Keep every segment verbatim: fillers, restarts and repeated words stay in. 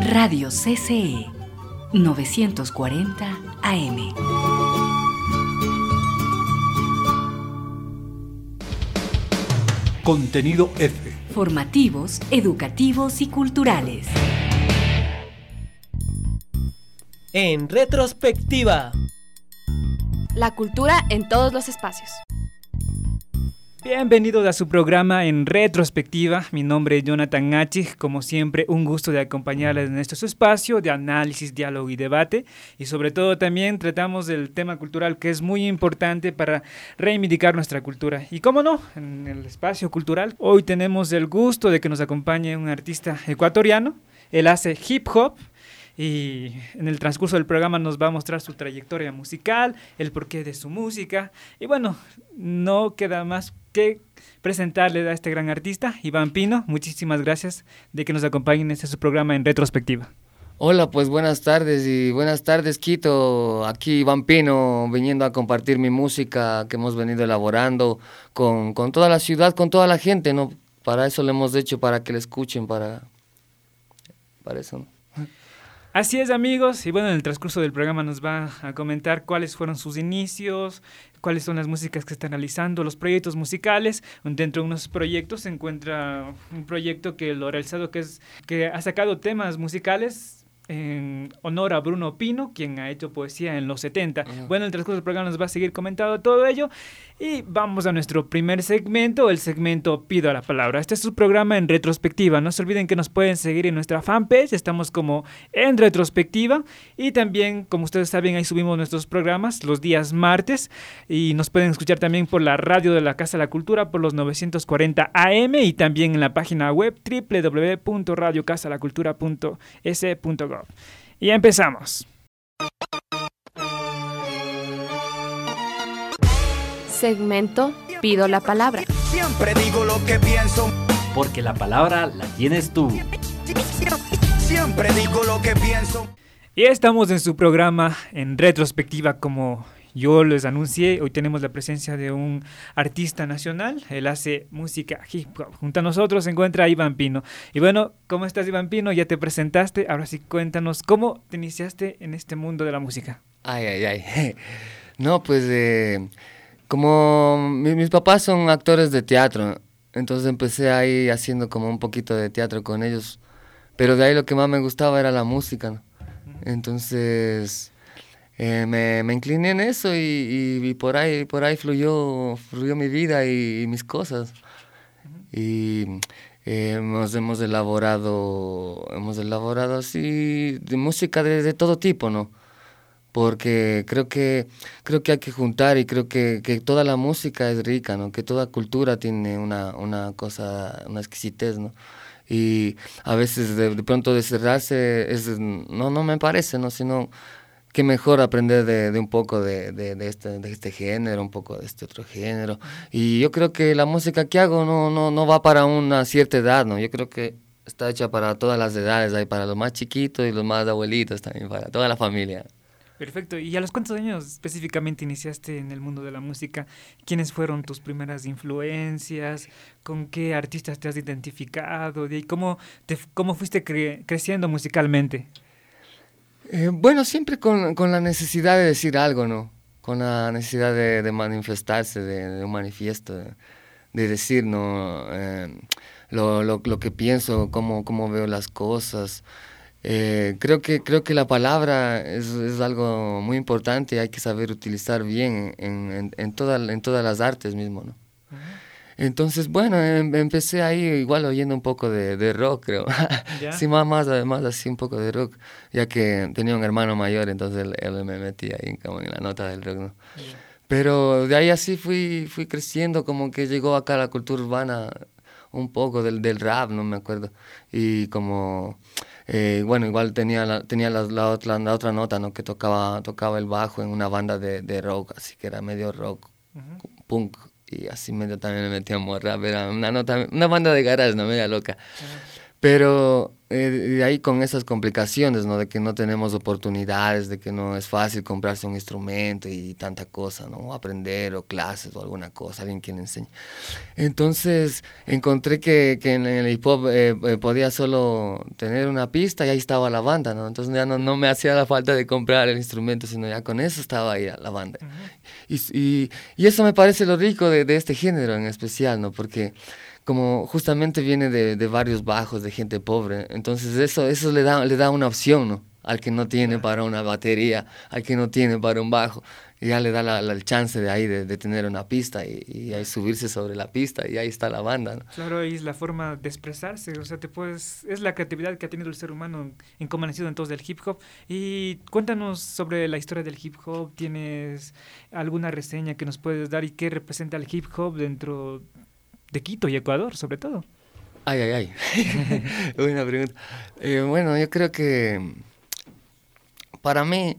Radio C C E novecientos cuarenta A M. Contenido F. Formativos, educativos y culturales. En retrospectiva. La cultura en todos los espacios. Bienvenidos a su programa En Retrospectiva. Mi nombre es Jonathan Hachi. Como siempre, un gusto de acompañarles en este su espacio de análisis, diálogo y debate. Y sobre todo también tratamos del tema cultural, que es muy importante para reivindicar nuestra cultura. Y cómo no, en el espacio cultural, hoy tenemos el gusto de que nos acompañe un artista ecuatoriano. Él hace hip hop. Y en el transcurso del programa nos va a mostrar su trayectoria musical, el porqué de su música. Y bueno, no queda más que presentarle a este gran artista, Iván Pino. Muchísimas gracias de que nos acompañen en este su programa En Retrospectiva. Hola, pues buenas tardes y buenas tardes Quito. Aquí Iván Pino, viniendo a compartir mi música que hemos venido elaborando con, con toda la ciudad, con toda la gente, ¿no? Para eso lo hemos hecho, para que la escuchen, para, para eso, ¿no? Así es, amigos, y bueno, en el transcurso del programa nos va a comentar cuáles fueron sus inicios, cuáles son las músicas que están realizando, los proyectos musicales. Dentro de unos proyectos se encuentra un proyecto que lo ha realizado, que, es, que ha sacado temas musicales en honor a Bruno Pino, quien ha hecho poesía en los setenta. Uh-huh. Bueno, en el transcurso del programa nos va a seguir comentando todo ello. Y vamos a nuestro primer segmento, el segmento Pido la Palabra. Este es su programa En Retrospectiva. No se olviden que nos pueden seguir en nuestra fanpage. Estamos como En Retrospectiva. Y también, como ustedes saben, ahí subimos nuestros programas los días martes. Y nos pueden escuchar también por la radio de la Casa de la Cultura, por los novecientos cuarenta A M. Y también en la página web doble u doble u doble u punto radio casa la cultura punto ese punto gov. Y empezamos. Segmento Pido la Palabra. Siempre digo lo que pienso, porque la palabra la tienes tú. Siempre digo lo que pienso. Y estamos en su programa En Retrospectiva, como yo les anuncié. Hoy tenemos la presencia de un artista nacional. Él hace música hip hop. Junto a nosotros se encuentra Iván Pino. Y bueno, ¿cómo estás, Iván Pino? Ya te presentaste. Ahora sí, cuéntanos, ¿cómo te iniciaste en este mundo de la música? Ay, ay, ay. No, pues... Eh... Como mi, mis papás son actores de teatro, entonces empecé ahí haciendo como un poquito de teatro con ellos, pero de ahí lo que más me gustaba era la música, ¿no? Entonces eh, me, me incliné en eso y, y, y por ahí por ahí fluyó fluyó mi vida y, y mis cosas. Y eh, hemos, hemos elaborado hemos elaborado así de música de, de todo tipo, ¿no? Porque creo que creo que hay que juntar y creo que, que toda la música es rica, ¿no? Que toda cultura tiene una, una cosa, una exquisitez, ¿no? Y a veces de, de pronto de cerrarse, es, no, no me parece, ¿no? Sino que mejor aprender de, de un poco de, de, de, este, de este género, un poco de este otro género. Y yo creo que la música que hago no, no, no va para una cierta edad, ¿no? Yo creo que está hecha para todas las edades, hay para los más chiquitos y los más abuelitos también, para toda la familia. Perfecto. ¿Y a los cuántos años específicamente iniciaste en el mundo de la música? ¿Quiénes fueron tus primeras influencias? ¿Con qué artistas te has identificado? ¿Y cómo, te, cómo fuiste cre- creciendo musicalmente? Eh, bueno, siempre con, con la necesidad de decir algo, ¿no? Con la necesidad de, de manifestarse, de, de un manifiesto, de, de decir, ¿no? Eh, lo, lo, lo que pienso, cómo, cómo veo las cosas. Eh, creo que creo que la palabra es, es algo muy importante y hay que saber utilizar bien en, en, en, toda, en todas las artes mismo, ¿no? Uh-huh. Entonces, bueno, em, empecé ahí igual oyendo un poco de, de rock, creo. ¿Ya? Sí, más, más, además así un poco de rock, ya que tenía un hermano mayor, entonces él, él me metía ahí como en la nota del rock, ¿no? Yeah. Pero de ahí así fui, fui creciendo, como que llegó acá la cultura urbana un poco del, del rap, no me acuerdo, y como... Eh, bueno, igual tenía la, tenía la, la, otra, la otra nota, ¿no? Que tocaba tocaba el bajo en una banda de, de rock, así que era medio rock, uh-huh. Punk, y así medio también me metíamos rap, era una nota, una banda de garage, ¿no? Media loca. Uh-huh. Pero eh, de ahí con esas complicaciones, ¿no? De que no tenemos oportunidades, de que no es fácil comprarse un instrumento y tanta cosa, ¿no? Aprender o clases o alguna cosa, alguien quien enseñe. Entonces encontré que, que en el hip hop eh, eh, podía solo tener una pista y ahí estaba la banda, ¿no? Entonces ya no, no me hacía la falta de comprar el instrumento, sino ya con eso estaba ahí la banda. Uh-huh. y, y, y eso me parece lo rico de, de este género en especial, ¿no? Porque como justamente viene de, de varios bajos, de gente pobre, entonces eso, eso le da, le da una opción, ¿no? Al que no tiene para una batería, al que no tiene para un bajo, y ya le da la, la, el chance de ahí de, de tener una pista y, y ahí subirse sobre la pista y ahí está la banda, ¿no? Claro, y es la forma de expresarse, o sea, te puedes, es la creatividad que ha tenido el ser humano en, en cómo ha nacido entonces del hip hop. Y cuéntanos sobre la historia del hip hop, ¿tienes alguna reseña que nos puedes dar y qué representa el hip hop dentro de Quito y Ecuador, sobre todo? Ay, ay, ay. Buena pregunta. Eh, bueno, yo creo que para mí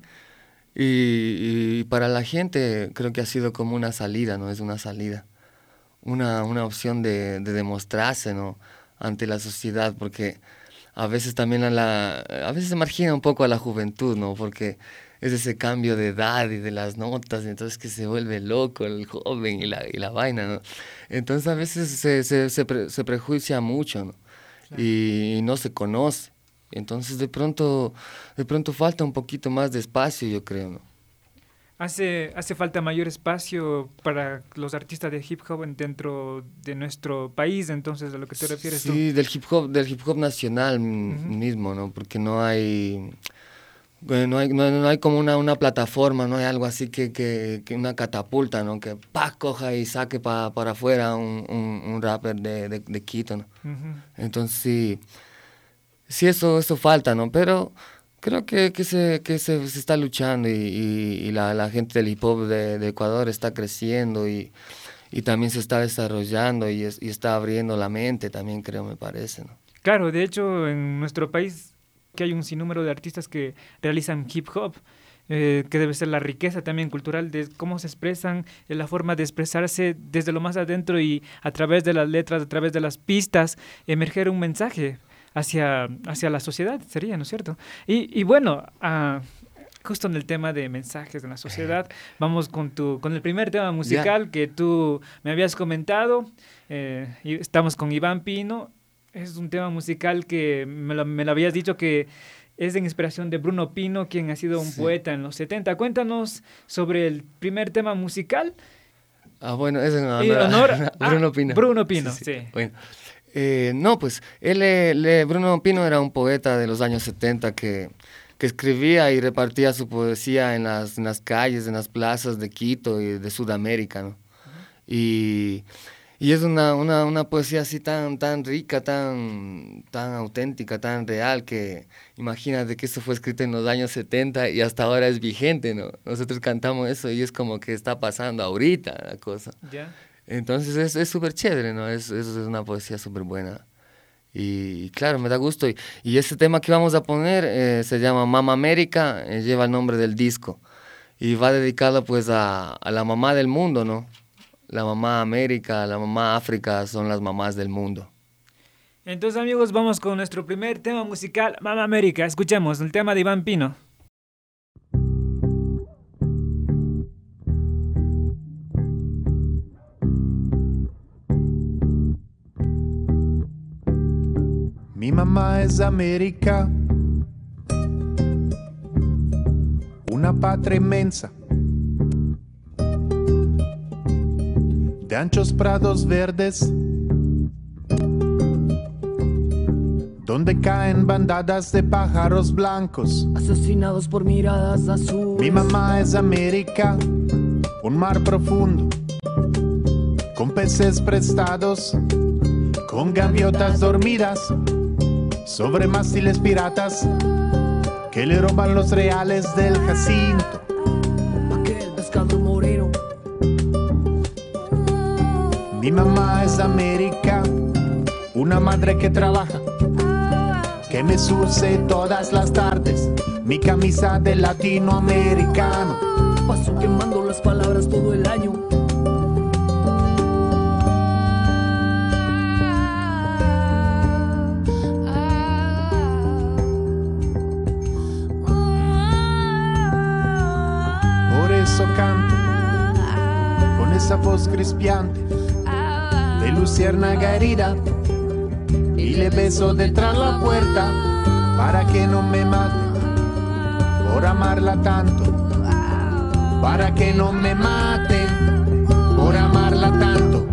y, y para la gente creo que ha sido como una salida, ¿no? Es una salida, una, una opción de, de demostrarse, ¿no? Ante la sociedad, porque a veces también a la, a veces se margina un poco a la juventud, ¿no? Porque es ese cambio de edad y de las notas, entonces que se vuelve loco el joven y la, y la vaina, ¿no? Entonces a veces se, se, se, pre, se prejuicia mucho, ¿no? Claro. Y, y no se conoce. Entonces de pronto, de pronto falta un poquito más de espacio, yo creo, ¿no? Hace, hace falta mayor espacio para los artistas de hip hop dentro de nuestro país, entonces, a lo que te refieres sí, tú. Sí, del hip hop, del hip hop nacional uh-huh. mismo, ¿no? Porque no hay... No hay, no, no hay como una, una plataforma, no hay algo así que, que, que una catapulta, ¿no? Que pa, coja y saque pa, para afuera un, un, un rapper de, de, de Quito, ¿no? Uh-huh. Entonces sí, sí eso, eso falta, ¿no? Pero creo que, que, se, que se, se está luchando y, y, y la, la gente del hip hop de, de Ecuador está creciendo y, y también se está desarrollando y, es, y está abriendo la mente también, creo, me parece, ¿no? Claro, de hecho en nuestro país que hay un sinnúmero de artistas que realizan hip hop, eh, que debe ser la riqueza también cultural de cómo se expresan, eh, la forma de expresarse desde lo más adentro y a través de las letras, a través de las pistas, emerger un mensaje hacia, hacia la sociedad, sería, ¿no es cierto? Y, y bueno, uh, justo en el tema de mensajes en la sociedad, vamos con, tu, con el primer tema musical yeah. que tú me habías comentado, eh, y estamos con Iván Pino. Es un tema musical que me lo, me lo habías dicho que es de inspiración de Bruno Pino, quien ha sido un sí. poeta en los setenta. Cuéntanos sobre el primer tema musical. Ah, bueno, es en honor, en honor a Bruno Pino. Bruno Pino, sí. sí, sí. sí. Bueno, eh, no, pues él, eh, Bruno Pino era un poeta de los años setenta que, que escribía y repartía su poesía en las, en las calles, en las plazas de Quito y de Sudamérica, ¿no? Uh-huh. Y... Y es una, una, una poesía así tan, tan rica, tan, tan auténtica, tan real, que imagínate que eso fue escrito en los años setenta y hasta ahora es vigente, ¿no? Nosotros cantamos eso y es como que está pasando ahorita la cosa. Yeah. Entonces es súper chévere, ¿no? Es, es una poesía súper buena. Y, y claro, me da gusto. Y, y ese tema que vamos a poner eh, se llama Mama América, eh, lleva el nombre del disco. Y va dedicado pues a, a la mamá del mundo, ¿no? La mamá América, la mamá África son las mamás del mundo. Entonces, amigos, vamos con nuestro primer tema musical, Mama América. Escuchemos el tema de Iván Pino. Mi mamá es América, una patria inmensa, de anchos prados verdes, donde caen bandadas de pájaros blancos, asesinados por miradas azules. Mi mamá es América, un mar profundo, con peces prestados, con gaviotas dormidas, sobre mástiles piratas, que le roban los reales del Jacinto. Aquel pescado moreno. Mi mamá es América, una madre que trabaja, que me surce todas las tardes mi camisa de latinoamericano. Paso quemando las palabras todo el año. Ah. esa voz crispeante de luciérnaga herida y le beso detrás la puerta para que no me mate por amarla tanto, para que no me mate por amarla tanto.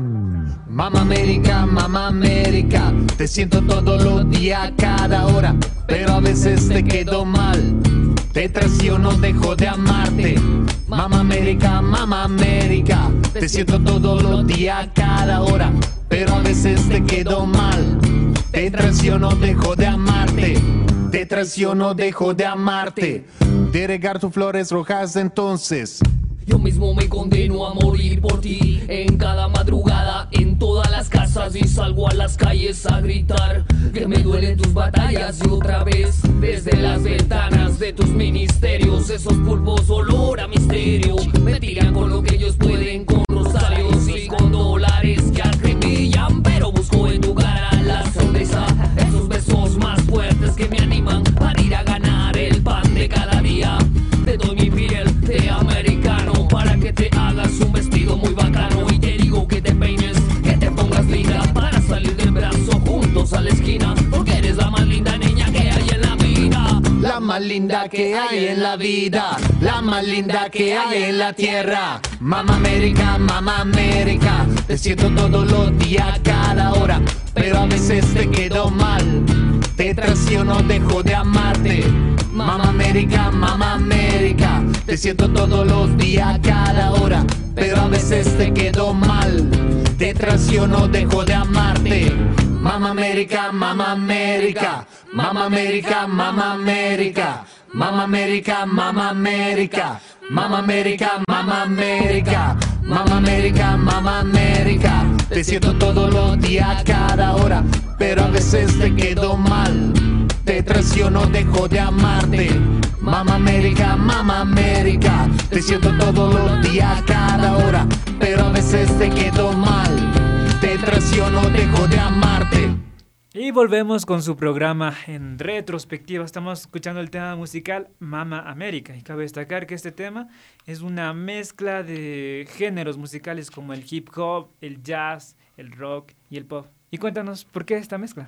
Mamá América, mamá América, te siento todos los días, cada hora, pero a veces te quedo mal. Te traiciono, dejo de amarte. Mamá América, mamá América, te siento todos los días, cada hora, pero a veces te quedo mal. Te traiciono, dejo de amarte. Te traiciono, dejo de amarte. De regar tus flores rojas entonces yo mismo me condeno a morir por ti. En cada madrugada, en todas las casas, y salgo a las calles a gritar que me duelen tus batallas. Y otra vez, desde las ventanas de tus ministerios, esos pulpos olor a misterio me tiran con lo que ellos pueden, con rosarios y con dólares que acribillan. Pero busco en tu cara la sonrisa, esos besos más fuertes que me animan para ir a ganar el pan de cada día. Te doy mi piel de americano para que te hagas un vestido muy bacano. Y te digo que te peines, que te pongas linda para salir del brazo juntos a la esquina. Porque eres la más linda niña que hay en la vida. La más linda que hay en la vida, la más linda que hay en la tierra. Mamá América, mamá América, te siento todos los días, cada hora, pero a veces te quedo mal. Te traiciono, dejo de amarte. Mamá América, mamá América, te siento todos los días, cada hora, pero a veces te quedo mal. Te traiciono, dejo de amarte. Mamá América, mamá América, mamá América, mamá América, mamá América, mamá América, mamá América, mamá América, mamá América, mamá América, te siento todos los días, cada hora, pero a veces te quedo mal. Te traiciono, dejo de amarte. Mamá América, mamá América, te siento todos los días, cada hora, pero a veces te quedo mal. Te traiciono, dejo de amarte. Y volvemos con su programa en retrospectiva. Estamos escuchando el tema musical Mamá América. Y cabe destacar que este tema es una mezcla de géneros musicales como el hip hop, el jazz, el rock y el pop. Y cuéntanos, ¿por qué esta mezcla?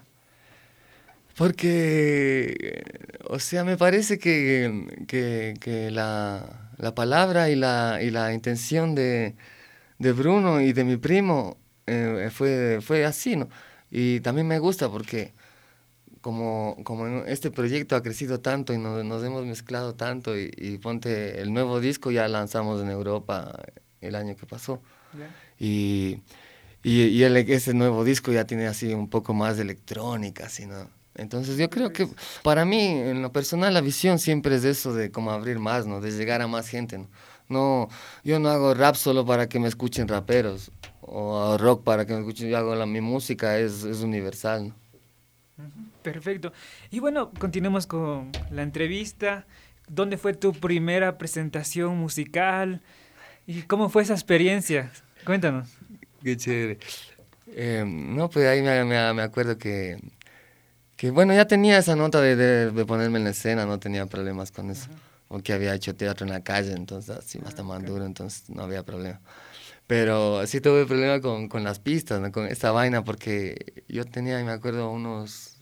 Porque, o sea, me parece que, que, que la, la palabra y la, y la intención de, de Bruno y de mi primo eh, fue, fue así, ¿no? Y también me gusta porque como, como este proyecto ha crecido tanto y nos, nos hemos mezclado tanto y, y ponte, el nuevo disco ya lanzamos en Europa el año que pasó. Yeah. Y, y, y el, ese nuevo disco ya tiene así un poco más de electrónica, así, ¿no? Entonces yo creo que para mí, en lo personal, la visión siempre es eso de como abrir más, ¿no? De llegar a más gente, ¿no? No, yo no hago rap solo para que me escuchen raperos o rock para que me escuchen, yo hago la, mi música es, es universal, ¿no? Perfecto. Y bueno, continuemos con la entrevista. ¿Dónde fue tu primera presentación musical? ¿Y cómo fue esa experiencia? Cuéntanos. Qué chévere. Eh, no, pues ahí me, me, me acuerdo que, que, bueno, ya tenía esa nota de, de, de ponerme en la escena, no tenía problemas con eso. Uh-huh. Porque había hecho teatro en la calle, entonces así más uh-huh. más duro, entonces no había problema. Pero sí tuve problema con, con las pistas, ¿no? Con esta vaina, porque yo tenía, me acuerdo, unos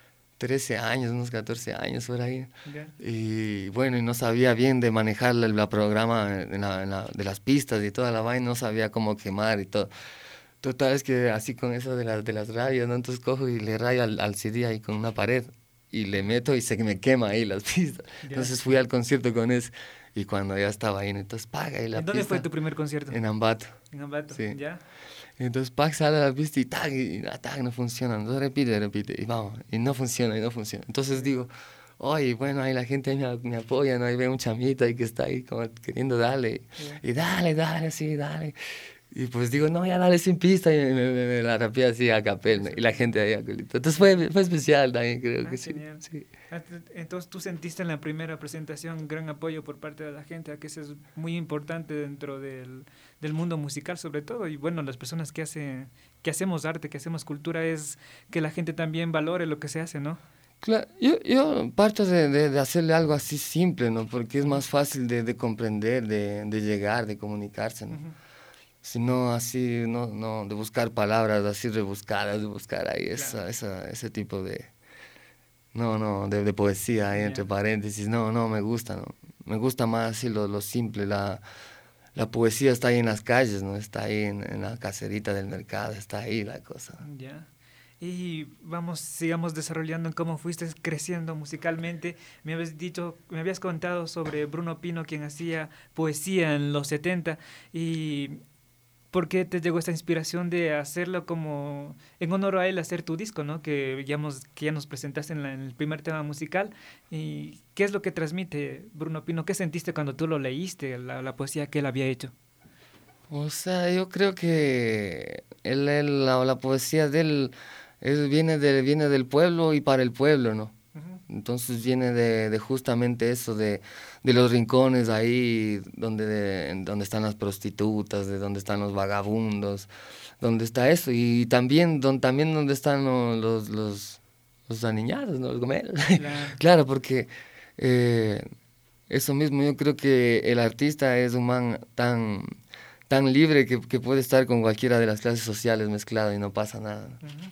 trece años, unos catorce años por ahí. Okay. Y bueno, y no sabía bien de manejar el, el programa en la, en la, de las pistas y toda la vaina, no sabía cómo quemar y todo. Total, es que así con eso de, la, de las rayas, ¿no? Entonces cojo y le rayo al, al C D ahí con una pared y le meto y se me quema ahí las pistas. Yeah. Entonces fui al concierto con eso. Y cuando ya estaba ahí, entonces paga y la ¿En dónde pista, fue tu primer concierto? En Ambato. En Ambato, sí. ¿Ya? Entonces Pac sale a la pista y tag, y tag, no funciona. Entonces repite, repite, y vamos, y no funciona, y no funciona. Entonces digo, oye, bueno, ahí la gente me, me apoya, ¿no? Ahí ve un chamito ahí que está ahí como queriendo darle. Yeah. Y dale, dale, sí, dale. Y pues digo, no, ya dale sin pista, y me, me, me, me la rapeé así a capela, y la gente ahí a colito. Entonces fue, fue especial también, creo ah, que sí, sí. Entonces tú sentiste en la primera presentación un gran apoyo por parte de la gente, a que eso es muy importante dentro del, del mundo musical sobre todo, y bueno, las personas que, hace, que hacemos arte, que hacemos cultura, es que la gente también valore lo que se hace, ¿no? Claro, yo, yo parto de, de, de hacerle algo así simple, ¿no? Porque es más fácil de, de comprender, de, de llegar, de comunicarse, ¿no? Uh-huh. sino así, no, no, de buscar palabras así rebuscadas, de buscar ahí esa, claro. esa, ese tipo de, no, no, de, de poesía ahí yeah. entre paréntesis, no, no, me gusta, no, me gusta más así lo, lo simple, la, la poesía está ahí en las calles, no, está ahí en, en la caserita del mercado, está ahí la cosa. Ya. Yeah. Y vamos, sigamos desarrollando en cómo fuiste creciendo musicalmente. Me habías dicho, me habías contado sobre Bruno Pino, quien hacía poesía en los setenta, y ¿por qué te llegó esta inspiración de hacerlo como en honor a él, hacer tu disco, ¿no? Que, digamos, que ya nos presentaste en, la, en el primer tema musical. ¿Y qué es lo que transmite Bruno Pino? ¿Qué sentiste cuando tú lo leíste, la, la poesía que él había hecho? O sea, yo creo que él, él, la, la poesía de él es, viene, de, viene del pueblo y para el pueblo, ¿no? Entonces viene de, de justamente eso, de, de los rincones ahí donde, de, donde están las prostitutas, de donde están los vagabundos, donde está eso, y también, don, también donde están los, los, los, los aniñados, ¿no? Los gomelos. Claro. Claro, porque eh, eso mismo, yo creo que el artista es un man tan, tan libre que, que puede estar con cualquiera de las clases sociales mezclado y no pasa nada. Uh-huh.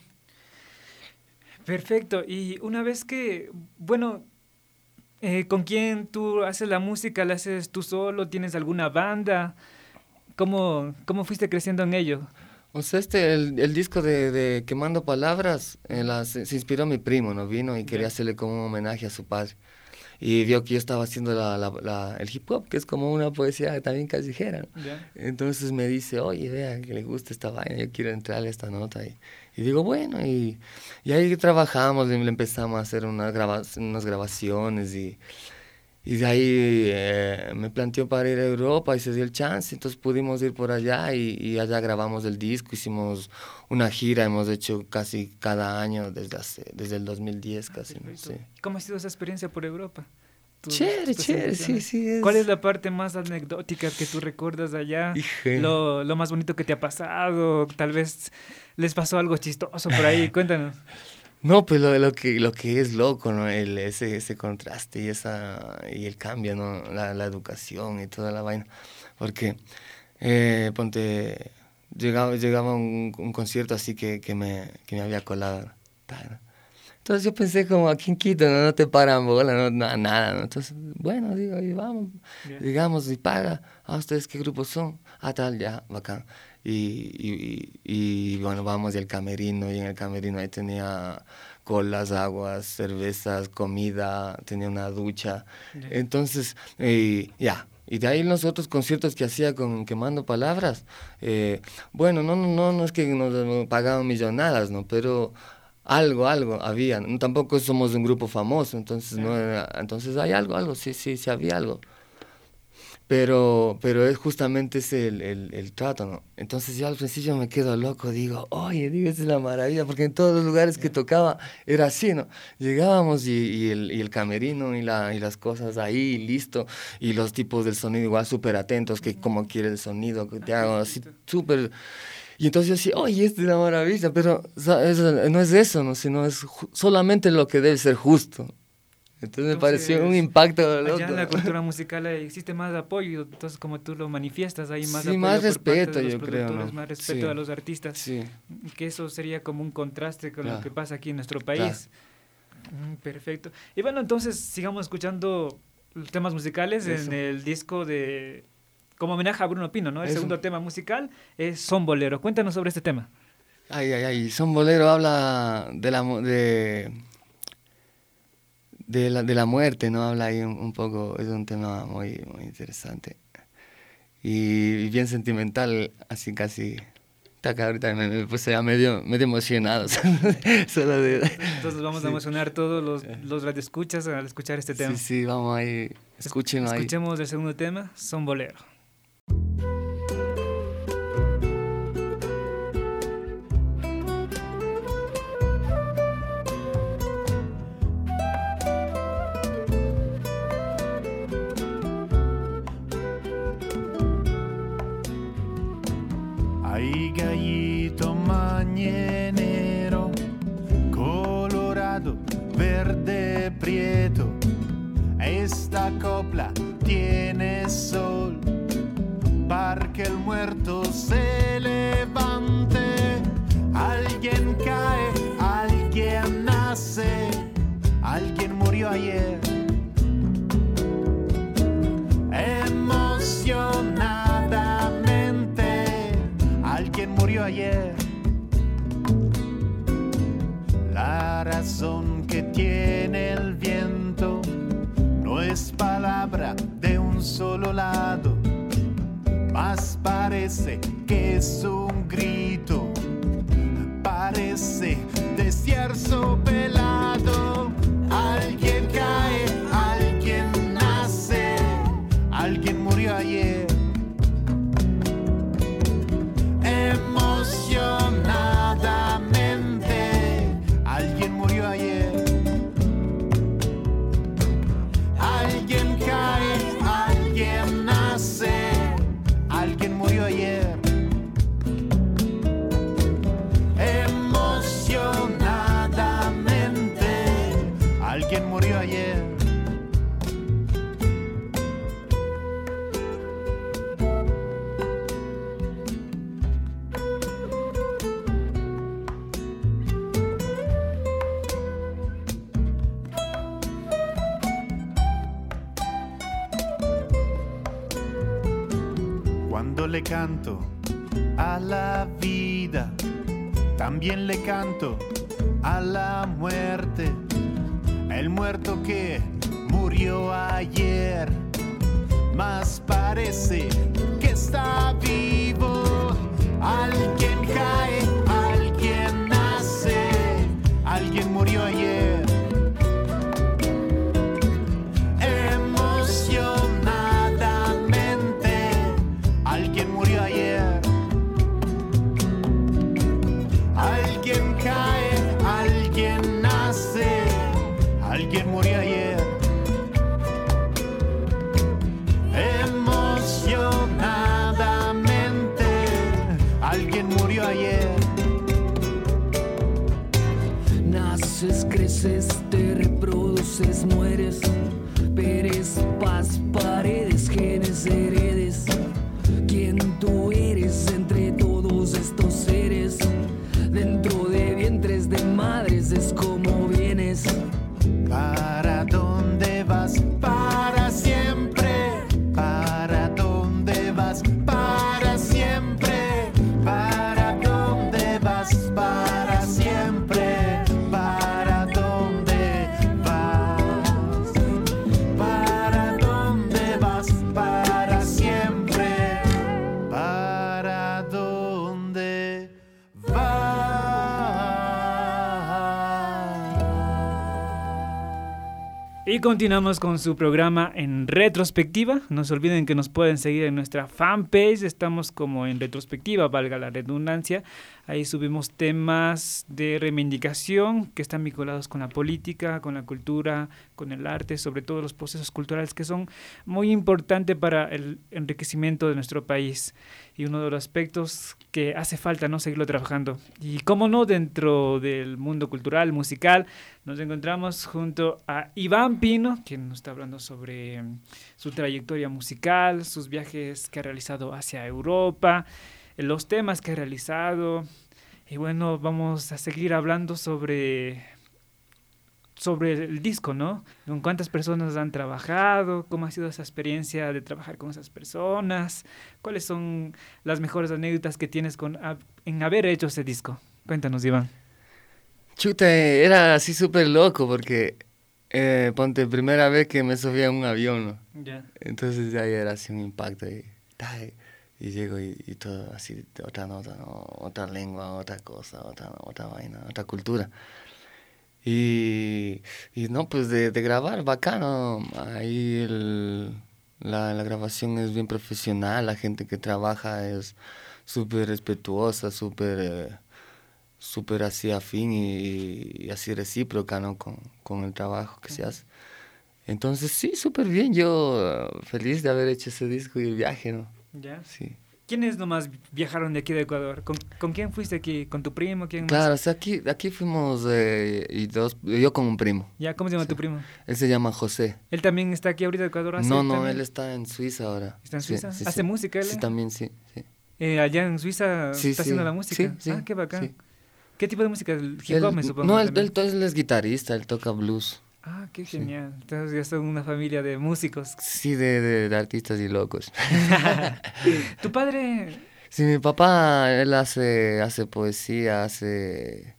Perfecto. Y una vez que, bueno, eh, ¿con quién tú haces la música? ¿La haces tú solo? ¿Tienes alguna banda? ¿Cómo, cómo fuiste creciendo en ello? O sea, este, el, el disco de, de Quemando Palabras, eh, la, se, se inspiró mi primo, ¿no? Vino y quería yeah. hacerle como un homenaje a su padre. Y vio que yo estaba haciendo la, la, la, el hip hop, que es como una poesía también callejera, ¿no? Yeah. Entonces me dice, oye, vea, que le gusta esta vaina, yo quiero entrarle a esta nota. Y, y digo, bueno, y, y ahí trabajamos, y le empezamos a hacer unas, graba, unas grabaciones, y, y de ahí eh, me planteó para ir a Europa y se dio el chance, entonces pudimos ir por allá y, y allá grabamos el disco, hicimos una gira, hemos hecho casi cada año desde, hace, desde el dos mil diez casi. ¿No? Sí. ¿Cómo ha sido esa experiencia por Europa? Chévere, chévere, sí, sí. Es... ¿Cuál es la parte más anecdótica que tú recuerdas allá? Lo, lo más bonito que te ha pasado, tal vez les pasó algo chistoso por ahí, cuéntanos. No, pues lo, lo, que, lo que es loco, ¿no? El, ese, ese contraste y, esa, y el cambio, ¿no? La, la educación y toda la vaina. Porque, eh, ponte, llegaba, llegaba un, un concierto así que, que, me, que me había colado. Entonces yo pensé como aquí en Quito, no, no te paran bola, no, no, nada, ¿no? Entonces, bueno, digo, y vamos, yeah. digamos, y paga. ¿A ustedes qué grupos son? Ah, tal, ya, bacán. Y, y, y, y bueno, vamos y el camerino, y en el camerino ahí tenía colas, aguas, cervezas, comida, tenía una ducha. Yeah. Entonces, eh, ya. Y de ahí los otros conciertos que hacía con Quemando Palabras, eh, bueno, no, no, no, no es que nos pagaban millonadas, ¿no? Pero algo, algo había. No, tampoco somos un grupo famoso, entonces, yeah. no era, entonces hay algo, algo, sí, sí, sí había algo. Pero, pero es justamente ese el, el, el trato, ¿no? Entonces yo al principio me quedo loco, digo, oye, digo, esa es la maravilla, porque en todos los lugares que tocaba era así, ¿no? Llegábamos y, y, el, y el camerino y, la, y las cosas ahí, listo, y los tipos del sonido igual súper atentos, que como quiere el sonido, que te hago así súper... Y entonces yo decía, oye, esta es la maravilla, pero ¿sabes? No es eso, ¿no? Sino es ju- solamente lo que debe ser justo. Entonces, entonces me pareció un impacto loco. Allá en la cultura musical existe más apoyo, entonces como tú lo manifiestas, hay más sí, apoyo más por respeto, parte de los yo creo, ¿no? Más respeto sí. a los artistas. Sí. Que eso sería como un contraste con claro. lo que pasa aquí en nuestro país. Claro. Mm, perfecto. Y bueno, entonces sigamos escuchando temas musicales eso. En el disco de... Como homenaje a Bruno Pino, ¿no? El eso. Segundo tema musical es Son Bolero. Cuéntanos sobre este tema. Ay, ay, ay. Son Bolero habla de la... De... De la, de la muerte, ¿no? Habla ahí un, un poco, es un tema muy, muy interesante. Y, y bien sentimental, así casi... Acá ahorita me, me puse ya medio, medio emocionado. Solo de, Entonces vamos sí. a emocionar todos los, los radioescuchas al escuchar este tema. Sí, sí, vamos ahí, escúchenlo ahí. Escuchemos el segundo tema, Son Bolero. Ay, gallito mañanero, colorado, verde, prieto, esta copla tiene sol, para que el muerto se ayer. Emocionadamente, alguien murió ayer. La razón que tiene el viento no es palabra de un solo lado, mas parece que es un grito, parece desierto pelado. Alguien cae, alguien nace, alguien murió ayer. Emocionadamente, alguien murió ayer. Alguien cae, alguien nace, alguien murió ayer. Emocionadamente, alguien murió ayer. Cuando le canto a la vida, también le canto a la muerte. El muerto que murió ayer, mas parece que está vivo. Alguien cae, alguien nace, alguien murió ayer. Emocionadamente, alguien murió ayer. Alguien cae, alguien nace, alguien murió ayer. Emocionadamente, alguien murió ayer. Naces, creces, te reproduces, mueres. Peres, paz, paredes, genes, heredes. ¿Quién tú eres entre todos estos seres? Dentro de vientres de madres es como vienes. ¿Para dónde vas? Para siempre. ¿Para dónde vas? Para siempre. ¿Para dónde vas? Para siempre. ¿Para dónde vas? ¿Para dónde vas? Para siempre. ¿Para dónde vas? Y continuamos con su programa en retrospectiva. No se olviden que nos pueden seguir en nuestra fanpage. Estamos como en retrospectiva, valga la redundancia. Ahí subimos temas de reivindicación que están vinculados con la política, con la cultura, con el arte, sobre todo los procesos culturales que son muy importantes para el enriquecimiento de nuestro país. Y uno de los aspectos que hace falta, ¿no?, seguirlo trabajando. Y cómo no, dentro del mundo cultural, musical, nos encontramos junto a Iván Pino, quien nos está hablando sobre su trayectoria musical, sus viajes que ha realizado hacia Europa, los temas que ha realizado. Y bueno, vamos a seguir hablando sobre, sobre el disco, ¿no? ¿Con cuántas personas han trabajado? ¿Cómo ha sido esa experiencia de trabajar con esas personas? ¿Cuáles son las mejores anécdotas que tienes con, en haber hecho ese disco? Cuéntanos, Iván. Chuta, era así súper loco porque, eh, ponte, primera vez que me subí a un avión, ¿no? Yeah. Entonces ahí era así un impacto y, y llego y, y todo así, otra nota, ¿no? Otra lengua, otra cosa, otra, otra vaina, otra cultura. Y, y no, pues de, de grabar, bacano. Ahí el, la, la grabación es bien profesional, la gente que trabaja es súper respetuosa, súper eh, súper así afín y, y así recíproca, ¿no? Con, con el trabajo que se hace. Entonces sí, súper bien. Yo uh, feliz de haber hecho ese disco y el viaje, ¿no? ¿Ya? Sí. ¿Quiénes nomás viajaron de aquí de Ecuador? ¿Con, con quién fuiste aquí? ¿Con tu primo? ¿Quién Claro, más? o sea, aquí, aquí fuimos eh, y dos, yo con un primo. ¿Ya? ¿Cómo se llama Sí. tu primo? Él se llama José. ¿Él también está aquí ahorita de Ecuador? No, no, también? él está en Suiza ahora. ¿Está en Sí, Suiza? sí, ¿Hace sí. música él? Sí, también, sí. sí. Eh, allá en Suiza Sí, está sí. haciendo la música. Sí, sí, Ah, qué bacán. Sí. ¿Qué tipo de música? El hip hop, Él- me supongo. No, él, también. él, él es guitarrista, él toca blues. Ah, qué genial. Entonces ya son una familia de músicos. Sí, de, de, de artistas y locos. ¿Tu padre? Sí, mi papá, él hace, hace poesía, hace,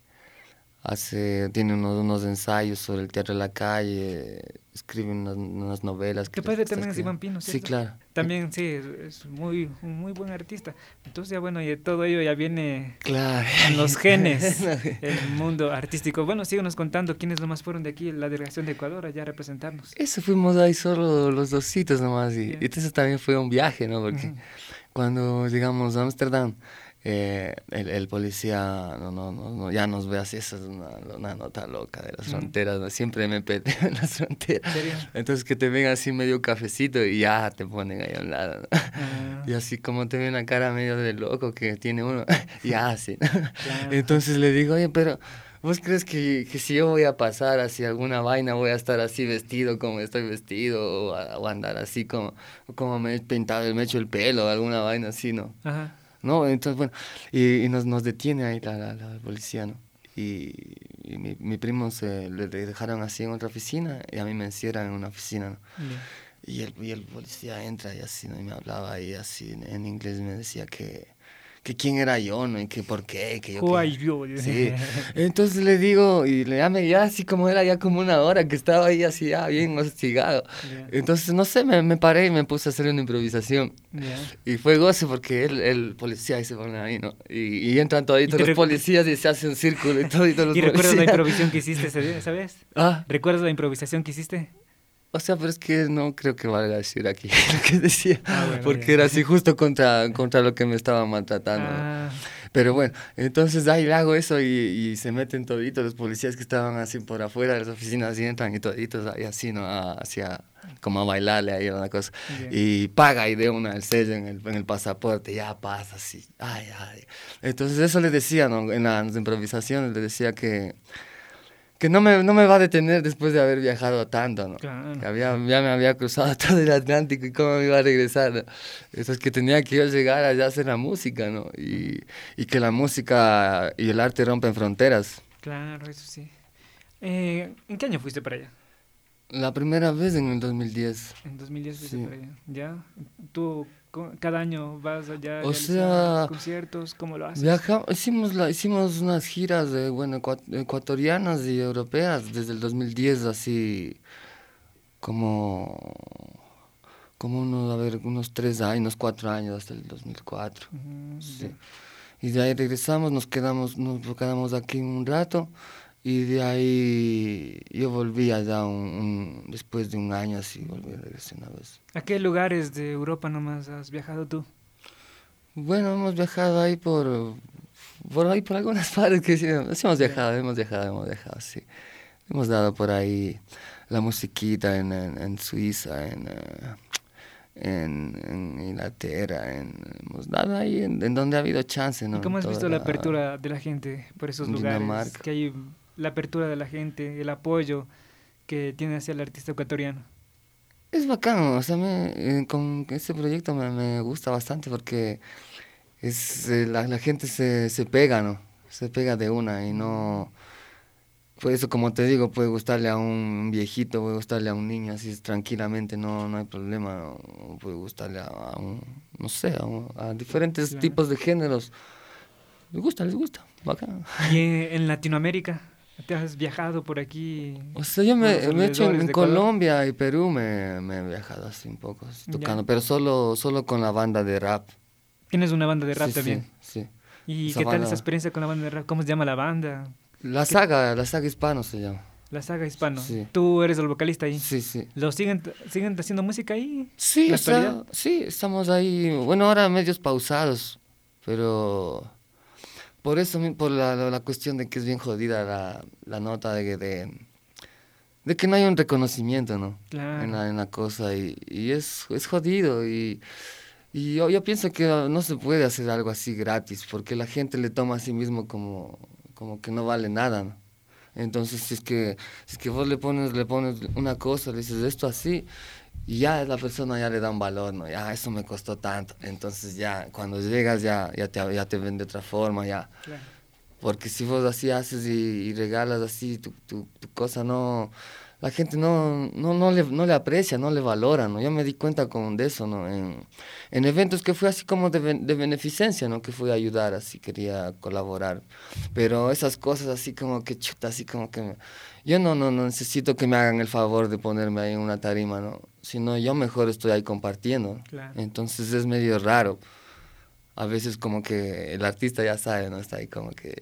hace, tiene unos, unos ensayos sobre el teatro de la calle, escribe unas, unas novelas. Tu padre también es Iván Pino, ¿cierto? Sí, claro. También, sí, es, es muy, un muy buen artista. Entonces ya bueno, y todo ello ya viene claro. en los genes, el mundo artístico. Bueno, síguenos contando quiénes nomás fueron de aquí, la delegación de Ecuador, allá a representarnos. Eso, fuimos ahí solo los dositos nomás, y, Yeah. y entonces también fue un viaje, ¿no? Porque uh-huh. cuando llegamos a Ámsterdam, eh, el, el policía no, no, no, no, ya nos ve así, eso es una, una nota loca de las uh-huh. fronteras, ¿no? Siempre me peleo en las fronteras. ¿En serio? Entonces que te ven así medio cafecito y ya te ponen ahí a un lado, ¿no? Uh-huh. Y así como te ven la cara medio de loco que tiene uno, ya así, ¿no? Claro. Entonces le digo, oye, pero ¿vos crees que, que si yo voy a pasar hacia alguna vaina voy a estar así vestido como estoy vestido o, a, o andar así como, como me he pintado, me he hecho el pelo o alguna vaina así, ¿no? Ajá. No, entonces, bueno, y, y nos, nos detiene ahí la, la, la policía, ¿no? Y, y mi, mi primo se le dejaron así en otra oficina y a mí me encierran en una oficina, ¿no? Yeah. Y, el, y el policía entra y así, ¿no? Y me hablaba ahí así en, en inglés, me decía que... que quién era yo, ¿no? Y que por qué, que yo... Who are you? Sí. Entonces le digo, y le llamé ya así como era ya como una hora que estaba ahí así ya bien hostigado. Yeah. Entonces, no sé, me, me paré y me puse a hacer una improvisación. Yeah. Y fue goce porque el, el policía ahí se pone ahí, ¿no? Y, y entran toditos los policías y se hace un círculo y toditos los ¿Y policías. recuerdas la improvisación que hiciste esa vez? ¿Ah? ¿Recuerdas la improvisación que hiciste? O sea, pero es que no creo que valga decir aquí lo que decía, ah, bueno, porque ya. Era así justo contra, contra lo que me estaba maltratando. Ah. Pero bueno, entonces ahí le hago eso y, y se meten toditos los policías que estaban así por afuera de las oficinas y entran y toditos ahí así, ¿no? Hacia, como a bailarle ahí una cosa. Yeah. Y paga y de una el sello en el, en el pasaporte, ya pasa así, ay, ay. Entonces eso les decía, ¿no? En las improvisaciones les decía que... que no me, no me va a detener después de haber viajado tanto, ¿no? Claro. Que había, ya me había cruzado todo el Atlántico y cómo me iba a regresar, ¿no? Eso es que tenía que yo llegar allá a hacer la música, ¿no? Y, y que la música y el arte rompen fronteras. Claro, eso sí. Eh, ¿En qué año fuiste para allá? La primera vez en el dos mil diez. En dos mil diez fuiste sí. para allá, ¿ya? ¿Tú cada año vas allá o sea, conciertos? ¿Cómo lo haces? Viajamos, hicimos, la, hicimos unas giras de, bueno, ecuatorianas y europeas desde el dos mil diez, así como, como unos, a ver, unos tres años, cuatro años, hasta el dos mil cuatro. Uh-huh, sí. Yeah. Y de ahí regresamos, nos quedamos, nos quedamos aquí un rato. Y de ahí yo volví allá un, un, después de un año así, volví a regresar una vez. ¿A qué lugares de Europa nomás has viajado tú? Bueno, hemos viajado ahí por, por ahí por algunas partes que sí, sí hemos viajado, hemos viajado, hemos viajado, sí. Hemos dado por ahí la musiquita en, en, en Suiza, en, en, en Inglaterra, en, hemos dado ahí en, en donde ha habido chance, ¿no? ¿Y cómo has visto la, la apertura de la gente por esos lugares? Dinamarca. Que hay la apertura de la gente, el apoyo que tiene hacia el artista ecuatoriano. Es bacano, o sea, me, eh, con este proyecto me, me gusta bastante porque es eh, la, la gente se, se pega, ¿no? Se pega de una y no... Pues eso, como te digo, puede gustarle a un viejito, puede gustarle a un niño, así tranquilamente, no, no hay problema, ¿no? Puede gustarle a, a un, no sé, a, un, a diferentes claro. tipos de géneros. Les gusta, les gusta, bacano. ¿Y en Latinoamérica? ¿Te has viajado por aquí? O sea, yo me, me he hecho en Colombia y Perú, me, me he viajado así un poco, así, tocando, ya. pero solo, solo con la banda de rap. ¿Tienes una banda de rap sí, también? Sí, sí. ¿Y esa qué banda... tal esa experiencia con la banda de rap? ¿Cómo se llama la banda? La ¿Qué? Saga, la Saga Hispano se llama. La Saga Hispano. Sí. ¿Tú eres el vocalista ahí? Sí, sí. ¿Lo siguen, siguen haciendo música ahí? Sí, o sea, sí, estamos ahí, bueno, ahora medios pausados, pero... Por eso, por la, la, la cuestión de que es bien jodida la, la nota de, de, de que no hay un reconocimiento, ¿no? Claro. En la, en la cosa, y, y es, es jodido, y, y yo, yo pienso que no se puede hacer algo así gratis, porque la gente le toma a sí mismo como, como que no vale nada, ¿no? Entonces, si es que, si es que vos le pones, le pones una cosa, le dices esto así, y ya la persona ya le da un valor, ¿no? Ya, eso me costó tanto. Entonces ya, cuando llegas ya, ya, te, ya te ven de otra forma, ya. Claro. Porque si vos así haces y, y regalas así, tu, tu, tu cosa no, la gente no, no, no, le, no le aprecia, no le valora, ¿no? Yo me di cuenta con, de eso, ¿no? En, en eventos que fui así como de, de beneficencia, ¿no? Que fui a ayudar, así quería colaborar. Pero esas cosas así como que chuta, así como que... Me, yo no, no, no necesito que me hagan el favor de ponerme ahí en una tarima, ¿no? Sino yo mejor estoy ahí compartiendo. Claro. Entonces es medio raro. A veces como que el artista ya sabe, ¿no? Está ahí como que...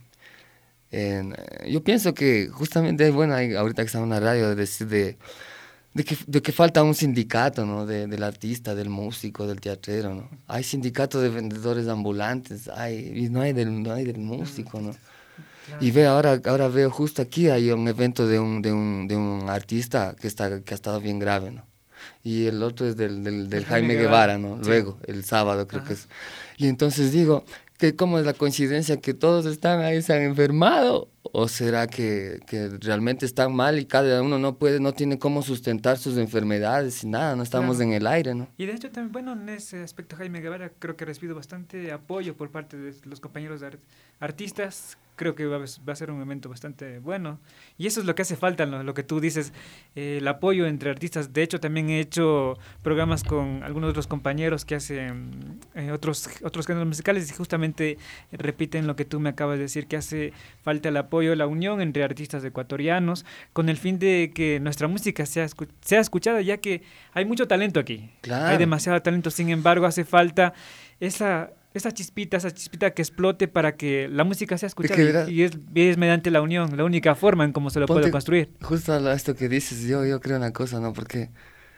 En, yo pienso que justamente es bueno ahí, ahorita que está en una radio, de decir de, de, que, de que falta un sindicato, ¿no? De, del artista, del músico, del teatrero, ¿no? Hay sindicatos de vendedores ambulantes, hay, y no hay del, no hay del músico, ¿no? Claro. Y ve, ahora, ahora veo justo aquí hay un evento de un, de un, de un artista que, está, que ha estado bien grave, ¿no? Y el otro es del, del, del Jaime, Jaime Guevara, Guevara, ¿no? Sí. Luego, el sábado creo Ajá. que es. Y entonces digo... que cómo es la coincidencia que todos están ahí, se han enfermado, o será que, que realmente están mal y cada uno no puede, no tiene cómo sustentar sus enfermedades y nada, no estamos claro. en el aire, ¿no? Y de hecho también, bueno, en ese aspecto Jaime Guevara creo que ha recibido bastante apoyo por parte de los compañeros art- artistas, creo que va a, va a ser un evento bastante bueno, y eso es lo que hace falta, ¿no? Lo que tú dices, eh, el apoyo entre artistas. De hecho también he hecho programas con algunos de los compañeros que hacen eh, otros, otros géneros musicales y justamente repiten lo que tú me acabas de decir, que hace falta el apoyo, la unión entre artistas ecuatorianos, con el fin de que nuestra música sea, escu- sea escuchada, ya que hay mucho talento aquí, claro. hay demasiado talento, sin embargo hace falta esa... esa chispita, esa chispita que explote para que la música sea escuchada, y, y, es, y es mediante la unión, la única forma en cómo se lo Ponte, puede construir. Justo a esto que dices, yo, yo creo una cosa, ¿no? Porque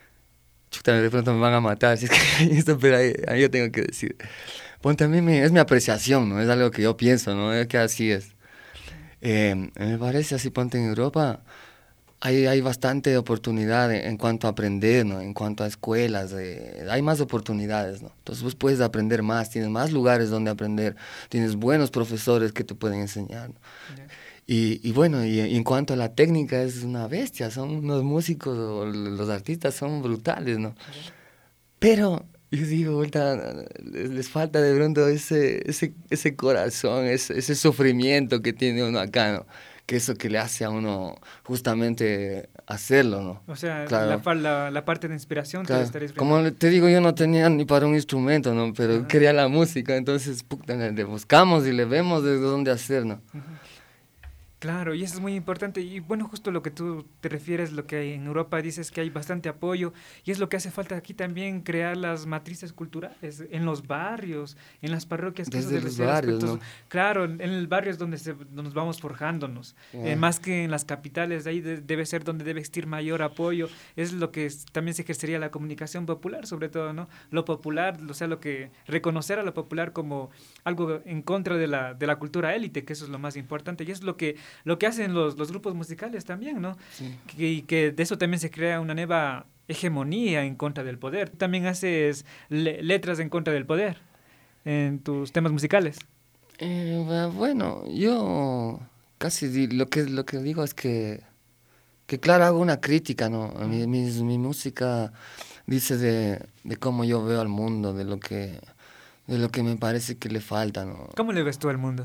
chuta, de pronto me van a matar, si es que esto, pero ahí, ahí yo tengo que decir. Ponte, a mí me, es mi apreciación, ¿no? Es algo que yo pienso, ¿no? Es que así es. Eh, me parece así, ponte en Europa... Hay, hay bastante oportunidad en, en cuanto a aprender, ¿no? En cuanto a escuelas, eh, hay más oportunidades, ¿no? Entonces vos puedes aprender más, tienes más lugares donde aprender, tienes buenos profesores que te pueden enseñar, ¿no? Yeah. Y, y bueno, y, y en cuanto a la técnica es una bestia, son unos músicos, los artistas son brutales, ¿no? Yeah. Pero yo digo, ahorita les, les falta de pronto ese, ese, ese corazón, ese, ese sufrimiento que tiene uno acá, ¿no? Que eso que le hace a uno justamente hacerlo, ¿no? O sea, claro. la, la, la parte de inspiración. Claro. Te Como te digo, yo no tenía ni para un instrumento, ¿no? Pero uh-huh. quería la música, entonces puta, le buscamos y le vemos desde dónde hacer, ¿no? Uh-huh. Claro, y eso es muy importante. Y bueno, justo lo que tú te refieres, lo que en Europa dices que hay bastante apoyo, y es lo que hace falta aquí también, crear las matrices culturales en los barrios, en las parroquias. Que Desde los barrios, ¿no? Claro, en el barrio es donde, se, donde nos vamos forjándonos, yeah. eh, más que en las capitales, ahí de, debe ser donde debe existir mayor apoyo. Es lo que es, también se ejercería la comunicación popular, sobre todo, ¿no? Lo popular, o sea, lo que reconocer a lo popular como algo en contra de la, de la cultura élite, que eso es lo más importante, y es lo que lo que hacen los, los grupos musicales también, ¿no? Sí. Que, y que de eso también se crea una nueva hegemonía en contra del poder. También haces le, letras en contra del poder en tus temas musicales. Eh, bueno, yo casi di, lo que lo que digo es que, que claro, hago una crítica, ¿no? Mi, mi, mi música dice de, de cómo yo veo al mundo, de lo que, de lo que me parece que le falta, ¿no? ¿Cómo le ves tú al mundo?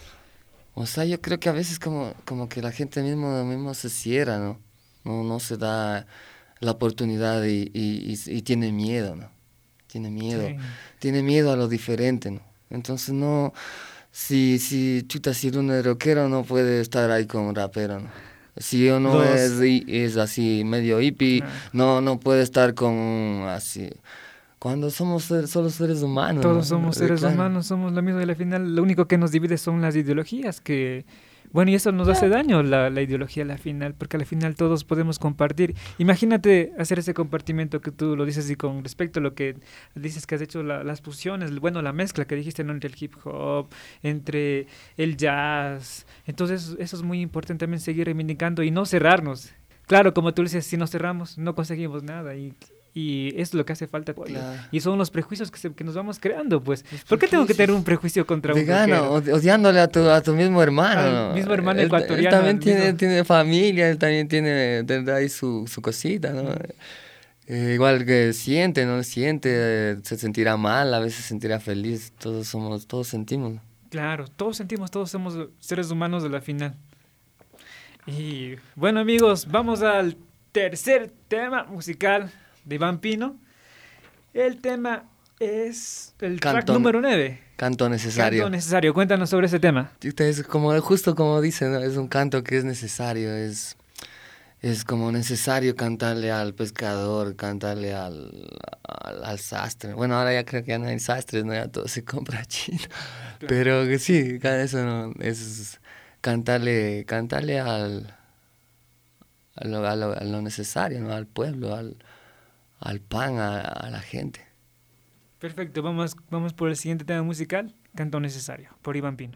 O sea, yo creo que a veces como, como que la gente mismo, mismo se cierra, ¿no? No, no se da la oportunidad y, y, y, y tiene miedo, ¿no? Tiene miedo. Sí. Tiene miedo a lo diferente, ¿no? Entonces no... Si, si chuta, si uno es rockero no puede estar ahí con un rapero, ¿no? Si uno es, es así medio hippie, no, no puede estar con así... Cuando somos ser, solo seres humanos. Todos ¿no? somos seres claro. humanos, somos lo mismo, y al final lo único que nos divide son las ideologías, que bueno, y eso nos hace daño, la, la ideología a la final, porque al final todos podemos compartir. Imagínate hacer ese compartimiento que tú lo dices, y con respecto a lo que dices que has hecho, la, las fusiones, bueno, la mezcla que dijiste, ¿no? Entre el hip hop, entre el jazz. Entonces eso es muy importante también, seguir reivindicando y no cerrarnos. Claro, como tú dices, si nos cerramos no conseguimos nada, y y es lo que hace falta. Claro. Y son los prejuicios que, se, que nos vamos creando, pues. ¿Por qué tengo que tener un prejuicio contra un vegano, odiándole a tu, a tu mismo hermano? Al mismo hermano él, ecuatoriano. Él también tiene, mismo... tiene familia, él también tiene, tendrá ahí su, su cosita, ¿no? Mm. Eh, igual que siente, ¿no? Siente, eh, se sentirá mal, a veces se sentirá feliz. Todos somos, todos sentimos. Claro, todos sentimos, todos somos seres humanos de la final. Y bueno, amigos, vamos al tercer tema musical de Iván Pino. El tema es el Canto, track número nueve. Canto necesario. Canto necesario. Cuéntanos sobre ese tema. Es como, justo como dicen, ¿no? Es un canto que es necesario, es, es como necesario cantarle al pescador, cantarle al, al, al sastre. Bueno, ahora ya creo que ya no hay sastres, ¿no? Ya todo se compra chino. Claro. Pero que sí, eso no, es cantarle, cantarle al, a, lo, a, lo, a lo necesario, ¿no? Al pueblo, al, al pan, a, a la gente. Perfecto, vamos, vamos por el siguiente tema musical, Canto Necesario, por Iván Pino.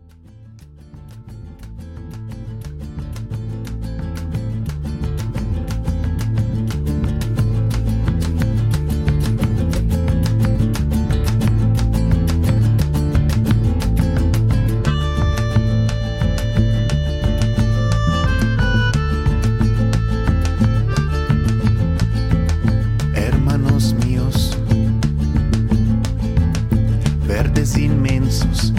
Inmensos,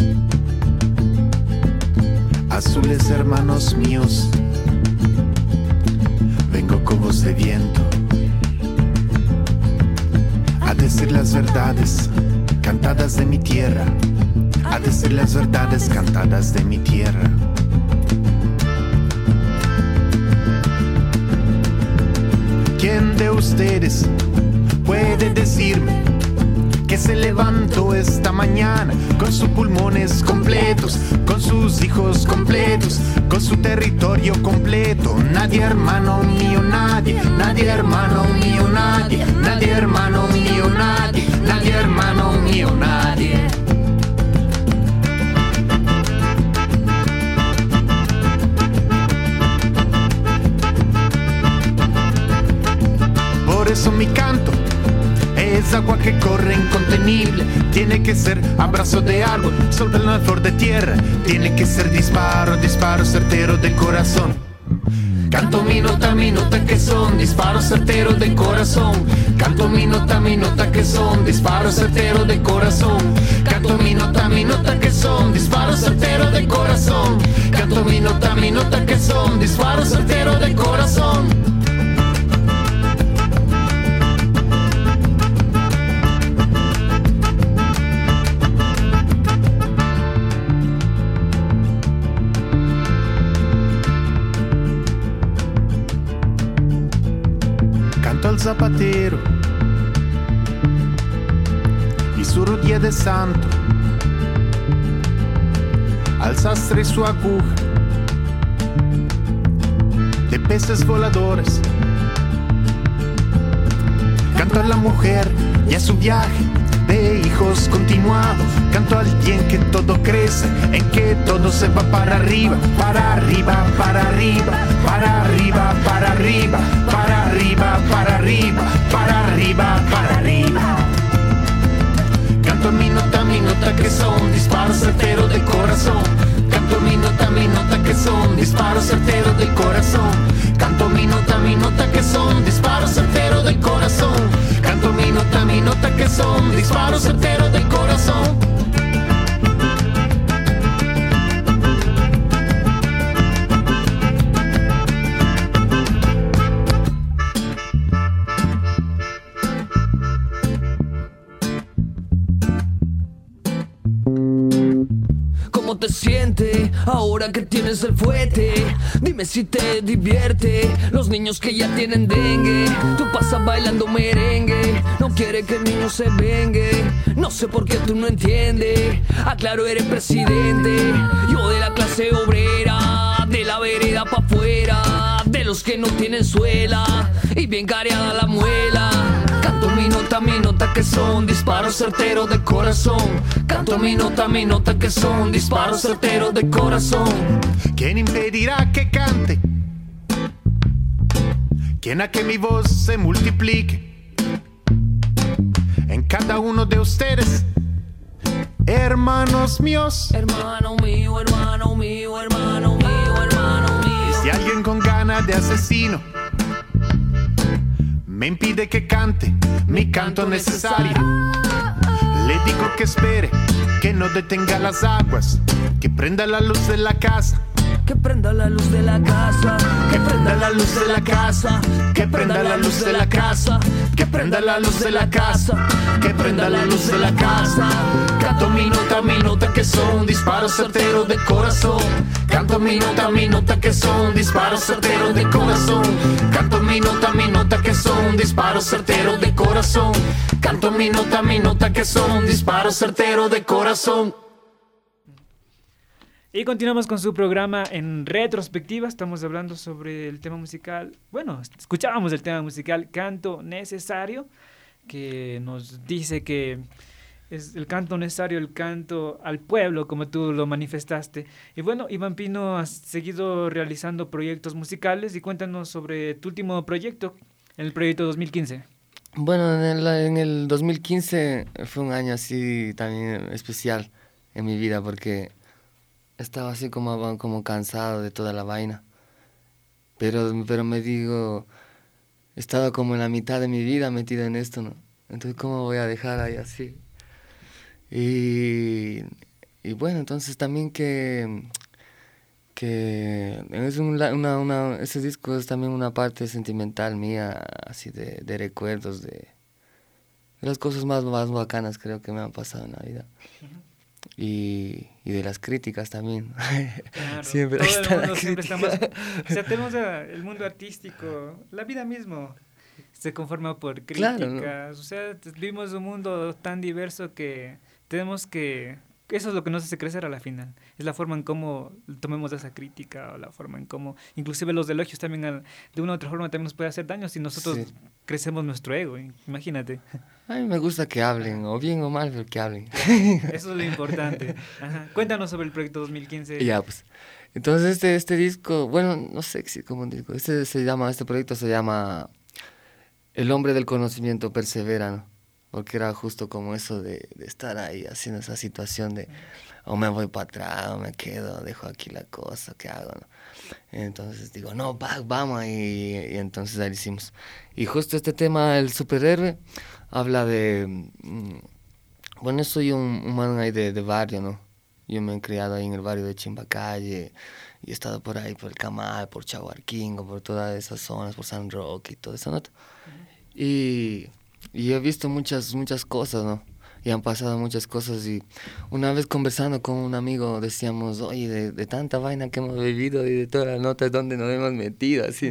azules hermanos míos, vengo con voz de viento a decir las verdades cantadas de mi tierra, a decir las verdades cantadas de mi tierra. ¿Quién de ustedes puede decirme que se levantó esta mañana con sus pulmones completos, con sus hijos completos, con su territorio completo? Nadie, hermano mío, nadie, nadie, hermano mío, nadie, nadie, hermano mío, nadie, nadie, hermano mío, nadie. Por eso mi canto es agua que corre incontenible, tiene que ser abrazo de árbol sobre la flor de tierra, tiene que ser disparo, disparo certero del corazón. Canto mi nota, mi nota que son disparos certeros del corazón. Canto mi nota, mi nota que son disparos certeros del corazón. Canto mi nota, mi nota que son disparos certeros del corazón. Canto mi nota, mi nota que son disparos certeros del corazón. Al zapatero y su rodilla de santo, al sastre y su aguja de peces voladores. Canto a la mujer y a su viaje de hijos continuado. Canto al día en que todo crece, en que todo se va para arriba, para arriba, para arriba, para arriba, para arriba, para arriba, para arriba, para arriba, para arriba. Canto mi nota, mi nota que son disparos certeros del corazón. Canto mi nota, mi nota que son disparos certeros del corazón. Canto mi nota, mi nota que son disparos certeros del corazón. Canto mi nota, mi nota que son disparos certeros del corazón. ¿Cómo te sientes ahora que tienes el fuete? Dime si te divierte. Los niños que ya tienen dengue, tú pasas bailando merengue. No quiere que el niño se vengue. No sé por qué tú no entiendes. Aclaro, eres presidente. Yo de la clase obrera, de la vereda pa' afuera, de los que no tienen suela y bien careada la muela. Canto mi nota, mi nota que son disparos certeros de corazón. Canto mi nota, mi nota que son disparos certeros de corazón. ¿Quién impedirá que cante? ¿Quién hará que mi voz se multiplique en cada uno de ustedes? Hermanos míos, hermano mío, hermano mío, hermano mío, hermano mío. Y si alguien con ganas de asesino me impide que cante mi canto necesario, le digo que espere, que no detenga las aguas, que prenda la luz de la casa, que prenda la luz de la casa, que prenda la luz de la casa, que prenda la luz de la casa, que prenda la luz de la casa, que prenda la luz de la casa. Canto mi nota, mi nota que son disparos certeros de corazón. Canto mi nota, mi nota que son disparos certeros de corazón. Canto mi nota, mi nota que son disparos certeros de corazón. Canto mi nota, mi nota que son disparos certeros de corazón. Y continuamos con su programa en retrospectiva. Estamos hablando sobre el tema musical. Bueno, escuchábamos el tema musical Canto Necesario, que nos dice que es el canto necesario, el canto al pueblo, como tú lo manifestaste. Y bueno, Iván Pino, has seguido realizando proyectos musicales y cuéntanos sobre tu último proyecto, el proyecto dos mil quince. Bueno, en el, en el dos mil quince fue un año así también especial en mi vida porque estaba así como, como cansado de toda la vaina. Pero, pero me digo, he estado como en la mitad de mi vida metido en esto, ¿no? Entonces, ¿cómo voy a dejar ahí así? Y, y bueno, entonces también que, que es un, una, una, ese disco es también una parte sentimental mía, así de, de recuerdos, de, de las cosas más, más bacanas creo que me han pasado en la vida. Uh-huh. Y, y de las críticas también. Claro, siempre todo está el mundo la siempre crítica. estamos, o sea, tenemos a, el mundo artístico, la vida mismo se conforma por críticas, claro, ¿no? O sea, vivimos un mundo tan diverso que tenemos que, eso es lo que nos hace crecer a la final, es la forma en cómo tomemos esa crítica, o la forma en cómo, inclusive los elogios también de una u otra forma también nos puede hacer daño si nosotros sí. crecemos nuestro ego, imagínate. A mí me gusta que hablen, o bien o mal, pero que hablen. Eso es lo importante. Ajá. Cuéntanos sobre el proyecto dos mil quince. Ya, pues, entonces este, este disco, bueno, no sé si como un disco, este se llama, este proyecto se llama El hombre del conocimiento persevera, ¿no? Porque era justo como eso de, de estar ahí haciendo esa situación de o me voy para atrás, o me quedo, dejo aquí la cosa, ¿qué hago? ¿No? Entonces digo, no, va, vamos, y, y entonces ahí hicimos. Y justo este tema, el superhéroe, habla de, mm, bueno, soy un, un man ahí de, de barrio, ¿no? Yo me he criado ahí en el barrio de Chimbacalle, y he estado por ahí, por el Camal, por Chaguarquingo, por todas esas zonas, por San Roque y todo eso, ¿no? Uh-huh. Y... Y he visto muchas, muchas cosas, ¿no? Y han pasado muchas cosas. Y una vez conversando con un amigo decíamos, oye, de, de tanta vaina que hemos vivido y de todas las notas donde nos hemos metido, así.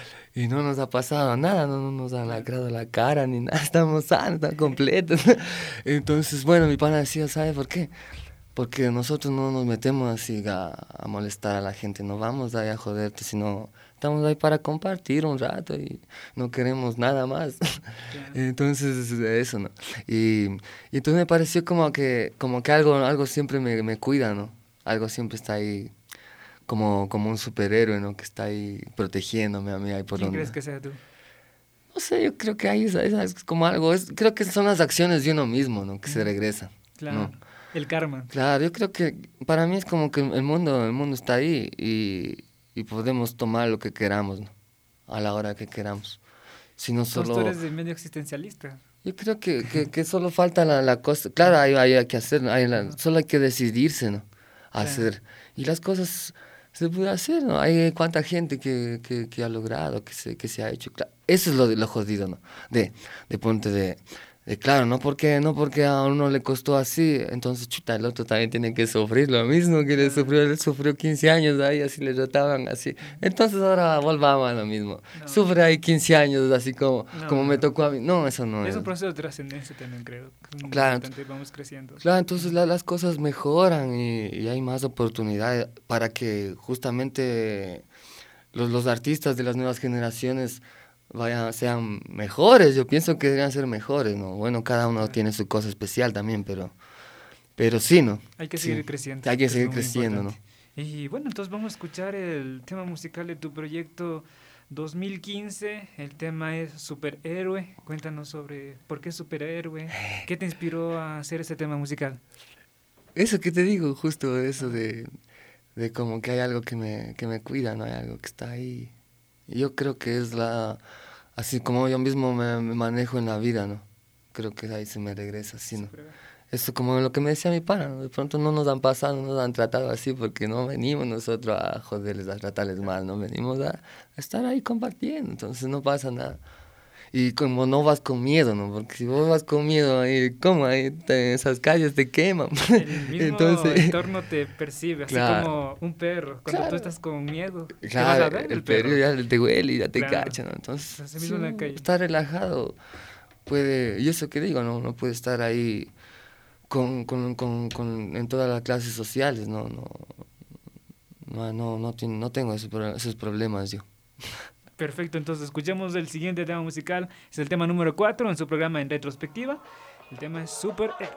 Y no nos ha pasado nada, no, no nos ha lacrado la cara ni nada, estamos sanos, estamos completos. Entonces, bueno, mi pana decía, ¿sabe por qué? Porque nosotros no nos metemos así a, a molestar a la gente, no vamos ahí a joderte, sino... Estamos ahí para compartir un rato y no queremos nada más. Yeah. Entonces, eso, ¿no? Y, y entonces me pareció como que, como que algo, algo siempre me, me cuida, ¿no? Algo siempre está ahí como, como un superhéroe, ¿no? Que está ahí protegiéndome a mí ahí por ¿Quién donde... crees que sea tú? No sé, yo creo que ahí es, es como algo, es, creo que son las acciones de uno mismo, ¿no? Que mm. se regresan. Claro, ¿no? El karma. Claro, yo creo que para mí es como que el mundo, el mundo está ahí y... y podemos tomar lo que queramos, ¿no? A la hora que queramos. Si no solo... Tú eres de medio existencialista. Yo creo que, que, que solo falta la, la cosa... Claro, hay, hay que hacer, hay la, solo hay que decidirse, ¿no? A hacer. Claro. Y las cosas se pueden hacer, ¿no? Hay cuánta gente que, que, que ha logrado, que se, que se ha hecho. Claro, eso es lo, lo jodido, ¿no? De, de ponte de... Eh, claro, no porque, no porque a uno le costó así, entonces chuta, el otro también tiene que sufrir lo mismo que le sufrió, él sufrió quince años ahí, así le trataban así, entonces ahora volvamos a lo mismo, no. Sufre ahí quince años así como, no, como no. me tocó a mí, no, eso no es. Es un proceso de trascendencia también creo, claro, vamos creciendo. Claro, entonces la, las cosas mejoran y, y hay más oportunidades para que justamente los, los artistas de las nuevas generaciones vayan, sean mejores. Yo pienso que deberían ser mejores, ¿no? Bueno, cada uno tiene su cosa especial también, pero, pero sí, ¿no? Hay que sí. seguir creciendo. Hay que seguir creciendo, importante. ¿no? Y bueno, entonces vamos a escuchar el tema musical de tu proyecto dos mil quince. El tema es Superhéroe. Cuéntanos sobre por qué Superhéroe. ¿Qué te inspiró a hacer ese tema musical? Eso que te digo, justo eso de, de como que hay algo que me, que me cuida, ¿no? Hay algo que está ahí. Yo creo que es la... Así como yo mismo me, me manejo en la vida, ¿no? Creo que ahí se me regresa así, ¿no? Eso como lo que me decía mi pana, ¿no? De pronto no nos han pasado, no nos han tratado así porque no venimos nosotros a joderles, a tratarles mal, no venimos a, a estar ahí compartiendo, entonces no pasa nada. Y como no vas con miedo, ¿no? Porque si vos vas con miedo, ahí, ¿cómo? Ahí te, esas calles te queman. El mismo entonces, entorno te percibe, así claro, como un perro. Cuando claro, tú estás con miedo, ¿qué claro, vas a ver? el, El perro, perro ya te huele y ya te claro, cacha, ¿no? Entonces, así mismo sí, en la calle. estar relajado puede, y eso que digo, no, no puede estar ahí con, con, con, con, en todas las clases sociales, no, no, no, no, no, no, no tengo esos, esos problemas yo. Perfecto, entonces escuchemos el siguiente tema musical, es el tema número cuatro en su programa En Retrospectiva. El tema es Super Héroe.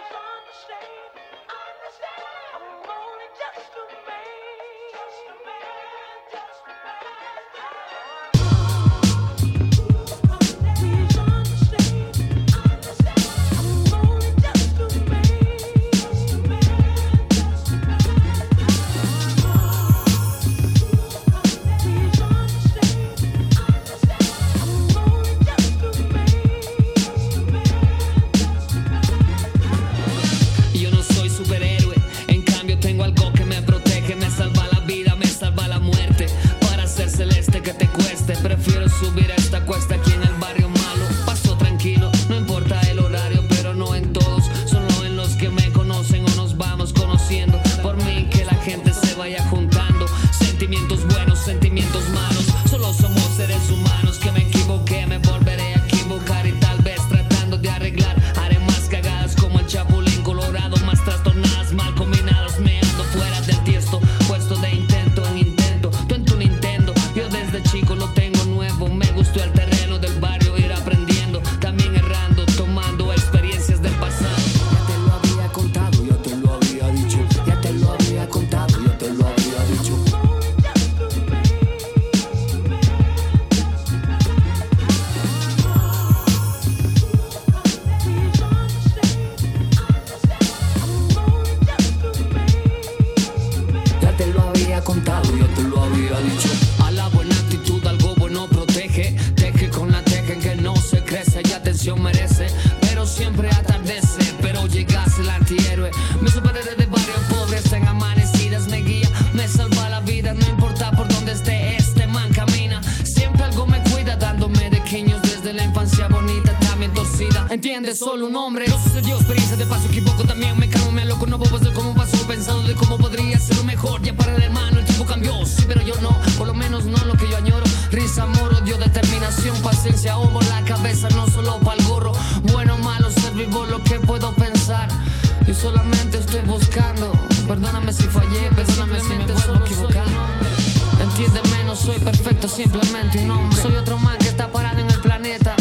Entiende, solo un hombre. No sucedió experiencia de paso, equivoco también. Me calmo, me aloco, no puedo hacer como pasó. Pensando de cómo podría ser lo mejor. Ya para el hermano, el tiempo cambió. Sí, pero yo no, por lo menos no lo que yo añoro. Risa, amor, odio, determinación, paciencia, homo, la cabeza, no solo pa'l gorro. Bueno, malo, ser vivo, lo que puedo pensar. Yo solamente estoy buscando. Perdóname si fallé, perdóname si me vuelvo a equivocar. Entiéndeme, no soy perfecto, simplemente un hombre. Soy otro man que está parado en el planeta.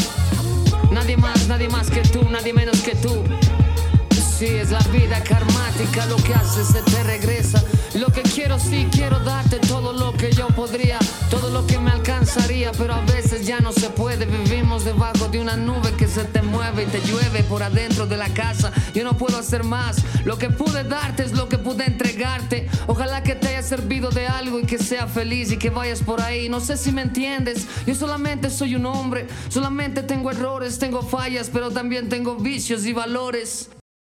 Nadie más, nadie más que tú, nadie menos que tú. Sí, es la vida karmática, lo que haces se te regresa. Lo que quiero, sí, quiero darte todo lo que yo podría, todo lo que me alcanzaría, pero a veces ya no se puede. Vivimos debajo de una nube que se te mueve y te llueve por adentro de la casa. Yo no puedo hacer más, lo que pude darte es lo que pude entregarte. Ojalá que te haya servido de algo y que sea feliz y que vayas por ahí. No sé si me entiendes, yo solamente soy un hombre, solamente tengo errores, tengo fallas, pero también tengo vicios y valores.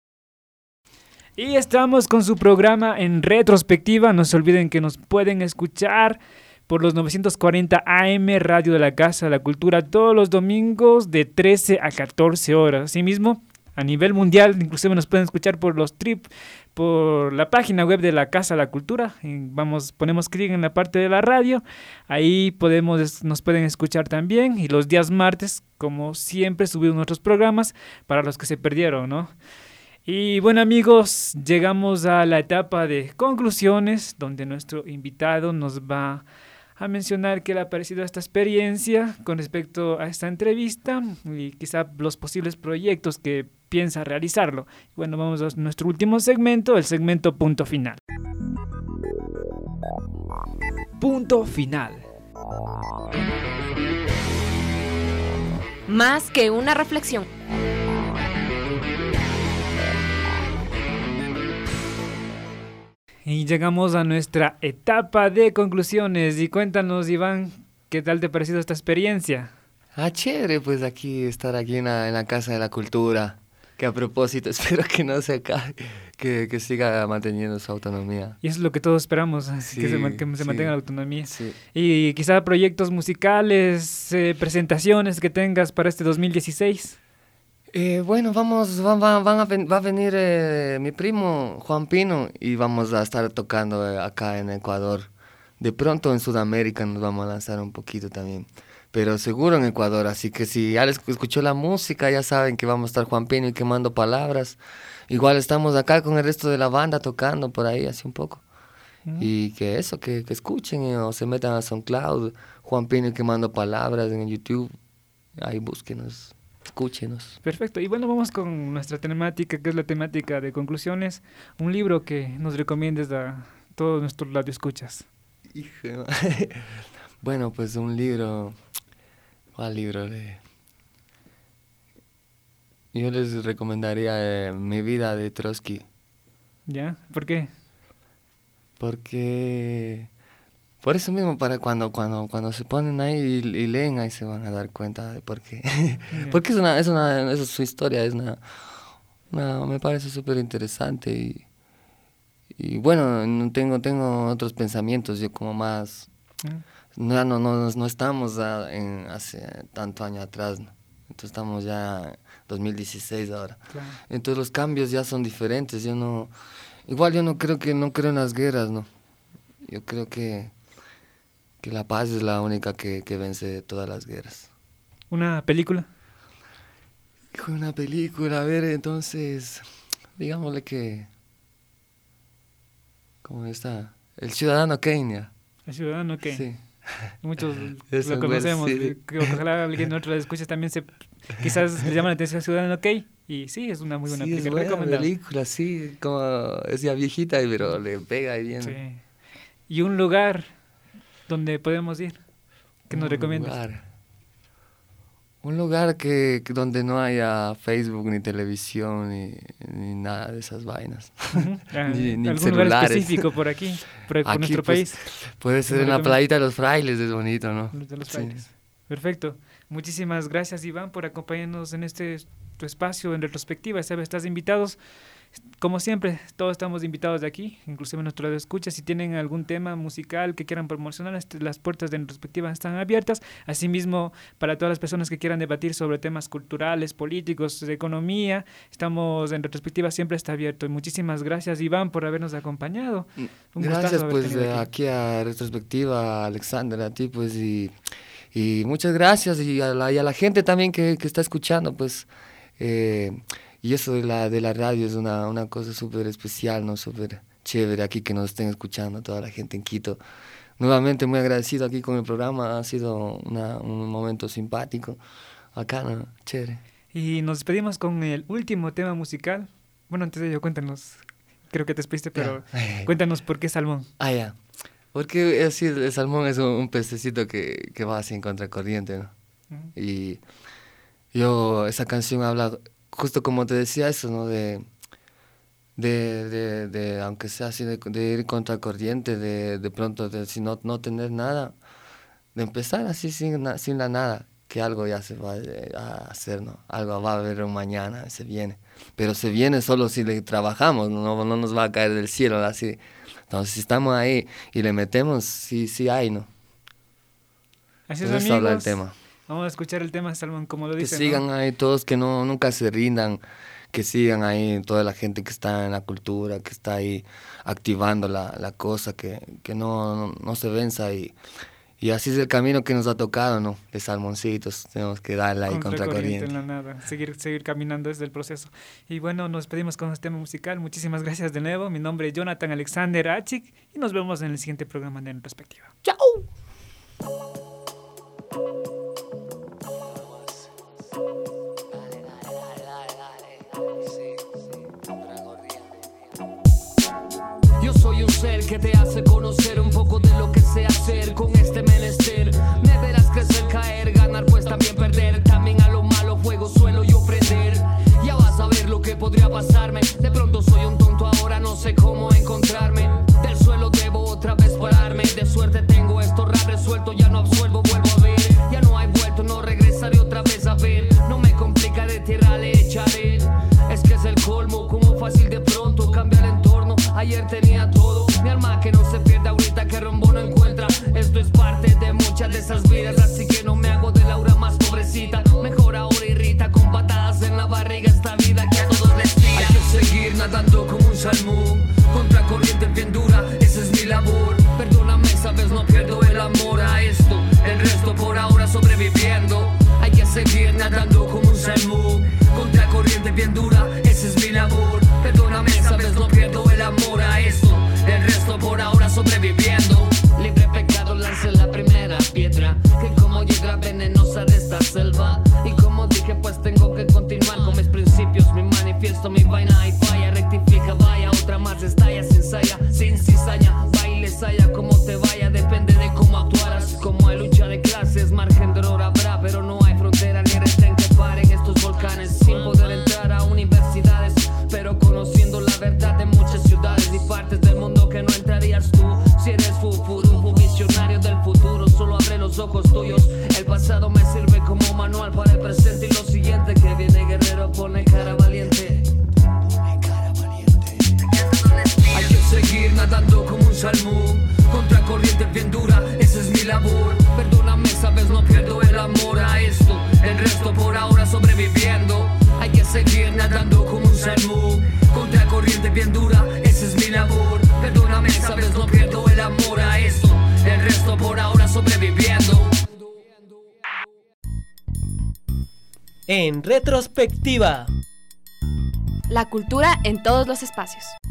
Y estamos con su programa En Retrospectiva. No se olviden que nos pueden escuchar por los novecientos cuarenta A M, Radio de la Casa de la Cultura, todos los domingos de trece a catorce horas. Asimismo, a nivel mundial, inclusive nos pueden escuchar por los trip, por la página web de la Casa de la Cultura. Vamos, ponemos clic en la parte de la radio, ahí podemos, nos pueden escuchar también. Y los días martes, como siempre, subimos nuestros programas para los que se perdieron, ¿no? Y bueno, amigos, llegamos a la etapa de conclusiones, donde nuestro invitado nos va a mencionar qué le ha parecido esta experiencia con respecto a esta entrevista y quizá los posibles proyectos que piensa realizarlo. Bueno, vamos a nuestro último segmento, el segmento Punto Final. Punto Final. Más que una reflexión. Y llegamos a nuestra etapa de conclusiones. Y cuéntanos, Iván, ¿qué tal te ha parecido esta experiencia? Ah, chévere, pues aquí, estar aquí en la, en la Casa de la Cultura. que a propósito espero que no se acabe, que, que siga manteniendo su autonomía. Y eso es lo que todos esperamos, Sí, que se, man- que se sí. mantenga la autonomía. Sí. Y quizá proyectos musicales, eh, presentaciones que tengas para este dos mil dieciséis. Eh, bueno, vamos, van, van, van a ven- va a venir eh, mi primo Juan Pino y vamos a estar tocando eh, acá en Ecuador. De pronto en Sudamérica nos vamos a lanzar un poquito también, pero seguro en Ecuador. Así que si ya les escuchó la música, ya saben que vamos a estar Juan Pino y Quemando Palabras. Igual estamos acá con el resto de la banda tocando por ahí así un poco. Mm. Y que eso, que, que escuchen eh, o se metan a SoundCloud, Juan Pino y Quemando Palabras en YouTube. Ahí búsquenos. Escúchenos. Perfecto. Y bueno, vamos con nuestra temática, que es la temática de conclusiones. Un libro que nos recomiendes a todos nuestros radioescuchas. Hijo de ma- Bueno, pues un libro. ¿Cuál libro? De... Yo les recomendaría eh, Mi vida de Trotsky. ¿Ya? ¿Por qué? Porque. Por eso mismo, para cuando, cuando, cuando se ponen ahí y, y leen, ahí se van a dar cuenta de por qué. Porque es una, es una, es su historia, es una, una me parece súper interesante y, y bueno, no tengo, tengo otros pensamientos, yo como más, Mm. no, no, no, no estamos a- en, hace tanto año atrás, ¿no? Entonces estamos ya en dos mil dieciséis ahora. Claro. Entonces los cambios ya son diferentes, yo no, igual yo no creo que, no creo en las guerras, ¿no? Yo creo que que la paz es la única que, que vence todas las guerras. ¿Una película? Hijo, una película, a ver, entonces, digámosle que, ¿cómo está? El Ciudadano Kane. El Ciudadano Kane. Sí. Muchos Es lo un conocemos. buen- sí. que Ojalá alguien de otras escuchas también se, quizás le llama la atención Ciudadano Kane. Y sí, es una muy buena Sí, es película. buena Recomendable. película, sí, como es ya viejita, pero le pega ahí bien. Sí. Y un lugar donde podemos ir, que nos Un recomiendas. lugar. Un lugar que, que donde no haya Facebook, ni televisión, ni, ni nada de esas vainas. Ujú. Ah, ni, ni ¿Algún lugar celulares. específico por aquí, por, por Aquí, nuestro pues, país? Puede ser en la playita de los Frailes, es bonito, ¿no? De los Sí. frailes. Perfecto. Muchísimas gracias, Iván, por acompañarnos en este tu espacio en retrospectiva. Esta vez estás invitados. Como siempre, todos estamos invitados de aquí, inclusive nuestros escuchas. Si tienen algún tema musical que quieran promocionar, este, las puertas de retrospectiva están abiertas. Asimismo, para todas las personas que quieran debatir sobre temas culturales, políticos, de economía, estamos en retrospectiva, siempre está abierto. Y muchísimas gracias, Iván, por habernos acompañado. Un Gracias, gustazo haber pues, tenido de aquí. aquí a Retrospectiva, Alexander, a ti, pues, y, y muchas gracias, y a la, y a la gente también que, que está escuchando, pues, eh, y eso de la, de la radio es una, una cosa súper especial, ¿no? Súper chévere aquí que nos estén escuchando, toda la gente en Quito. Nuevamente muy agradecido aquí con el programa, ha sido una, un momento simpático, acá, ¿no? Chévere. Y nos despedimos con el último tema musical. Bueno, antes de ello, cuéntanos. Creo que te despediste, pero Ya. cuéntanos por qué Salmón. Ah, ya. Porque así, el salmón es un, un pececito que, que va así en contracorriente, ¿no? Ujú. Y yo, esa canción habla, justo como te decía, eso, ¿no? De, de, de, de aunque sea así, de, de ir contracorriente, de, de pronto, de si no, no tener nada, de empezar así sin, na- sin la nada, que algo ya se va eh, a hacer, ¿no? Algo va a haber un mañana, se viene. Pero se viene solo si le trabajamos, no, no nos va a caer del cielo, así. Entonces, si estamos ahí y le metemos, sí, sí hay, ¿no? Así es, De eso habla el amigos. tema. Vamos a escuchar el tema, Salmón, como lo Que dice. sigan ahí todos, que no nunca se rindan, que sigan ahí toda la gente que está en la cultura, que está ahí activando la, la cosa, que, que no, no, no se venza y, y así es el camino que nos ha tocado, ¿no? De salmoncitos, tenemos que darle ahí contracorriente. En la nada, seguir, seguir caminando desde el proceso. Y bueno, nos despedimos con este tema musical. Muchísimas gracias de nuevo. Mi nombre es Jonathan Alexander Achik y nos vemos en el siguiente programa de En Perspectiva. ¡Chao! Yo soy un ser que te hace conocer un poco de lo que sé hacer con este menester. Me verás crecer, caer, ganar pues también perder. También a lo malo fuego suelo yo prender. Ya vas a ver lo que podría pasarme. De pronto soy un tonto, ahora no sé cómo encontrarme. Del suelo debo otra vez pararme. De suerte tengo esto rap resuelto, ya no absuelvo, vuelvo a ver. Ya no hay vuelto, no regresaré otra vez a ver. No me complica, de tierra le echaré. salmón. Contra corriente bien dura, esa es mi labor. Perdóname, sabes, no pierdo el amor a esto. El resto por ahora sobreviviendo. Hay que seguir nadando como un salmón. Contra corriente bien dura, esa es mi labor. Perdóname, sabes, no pierdo el amor a esto. El resto por ahora sobreviviendo. Libre pecado, lance la primera piedra, que como llega venenosa de esta selva. Y como dije, pues tengo que continuar con mis principios, mi manifiesto, mi vaina y falla. Rectifica, vaya, otra más estalla, sin saya, sin cizaña. Baile, saya, como te vaya, depende de cómo actuaras. Como hay lucha de clases, margen de error habrá, pero no hay frontera ni retén que paren estos volcanes. Sin poder entrar a universidades, pero conociendo la verdad de muchas ciudades y partes del mundo que no entrarías tú. Si eres fufurufu, visionario del futuro, solo abre los ojos tuyos. El pasado me sirve como manual para el presente y lo siguiente que viene guerrero, pone cara valiente. Hay que seguir nadando como un salmón. Contra corriente bien dura, esa es mi labor. Perdóname, sabes, no pierdo el amor a esto. El resto por ahora sobreviviendo. Hay que seguir nadando como un salmón. Contra corriente bien dura, esa es mi labor. Perdóname, sabes, no pierdo el amor a esto. El resto por ahora sobreviviendo. En retrospectiva. La cultura en todos los espacios.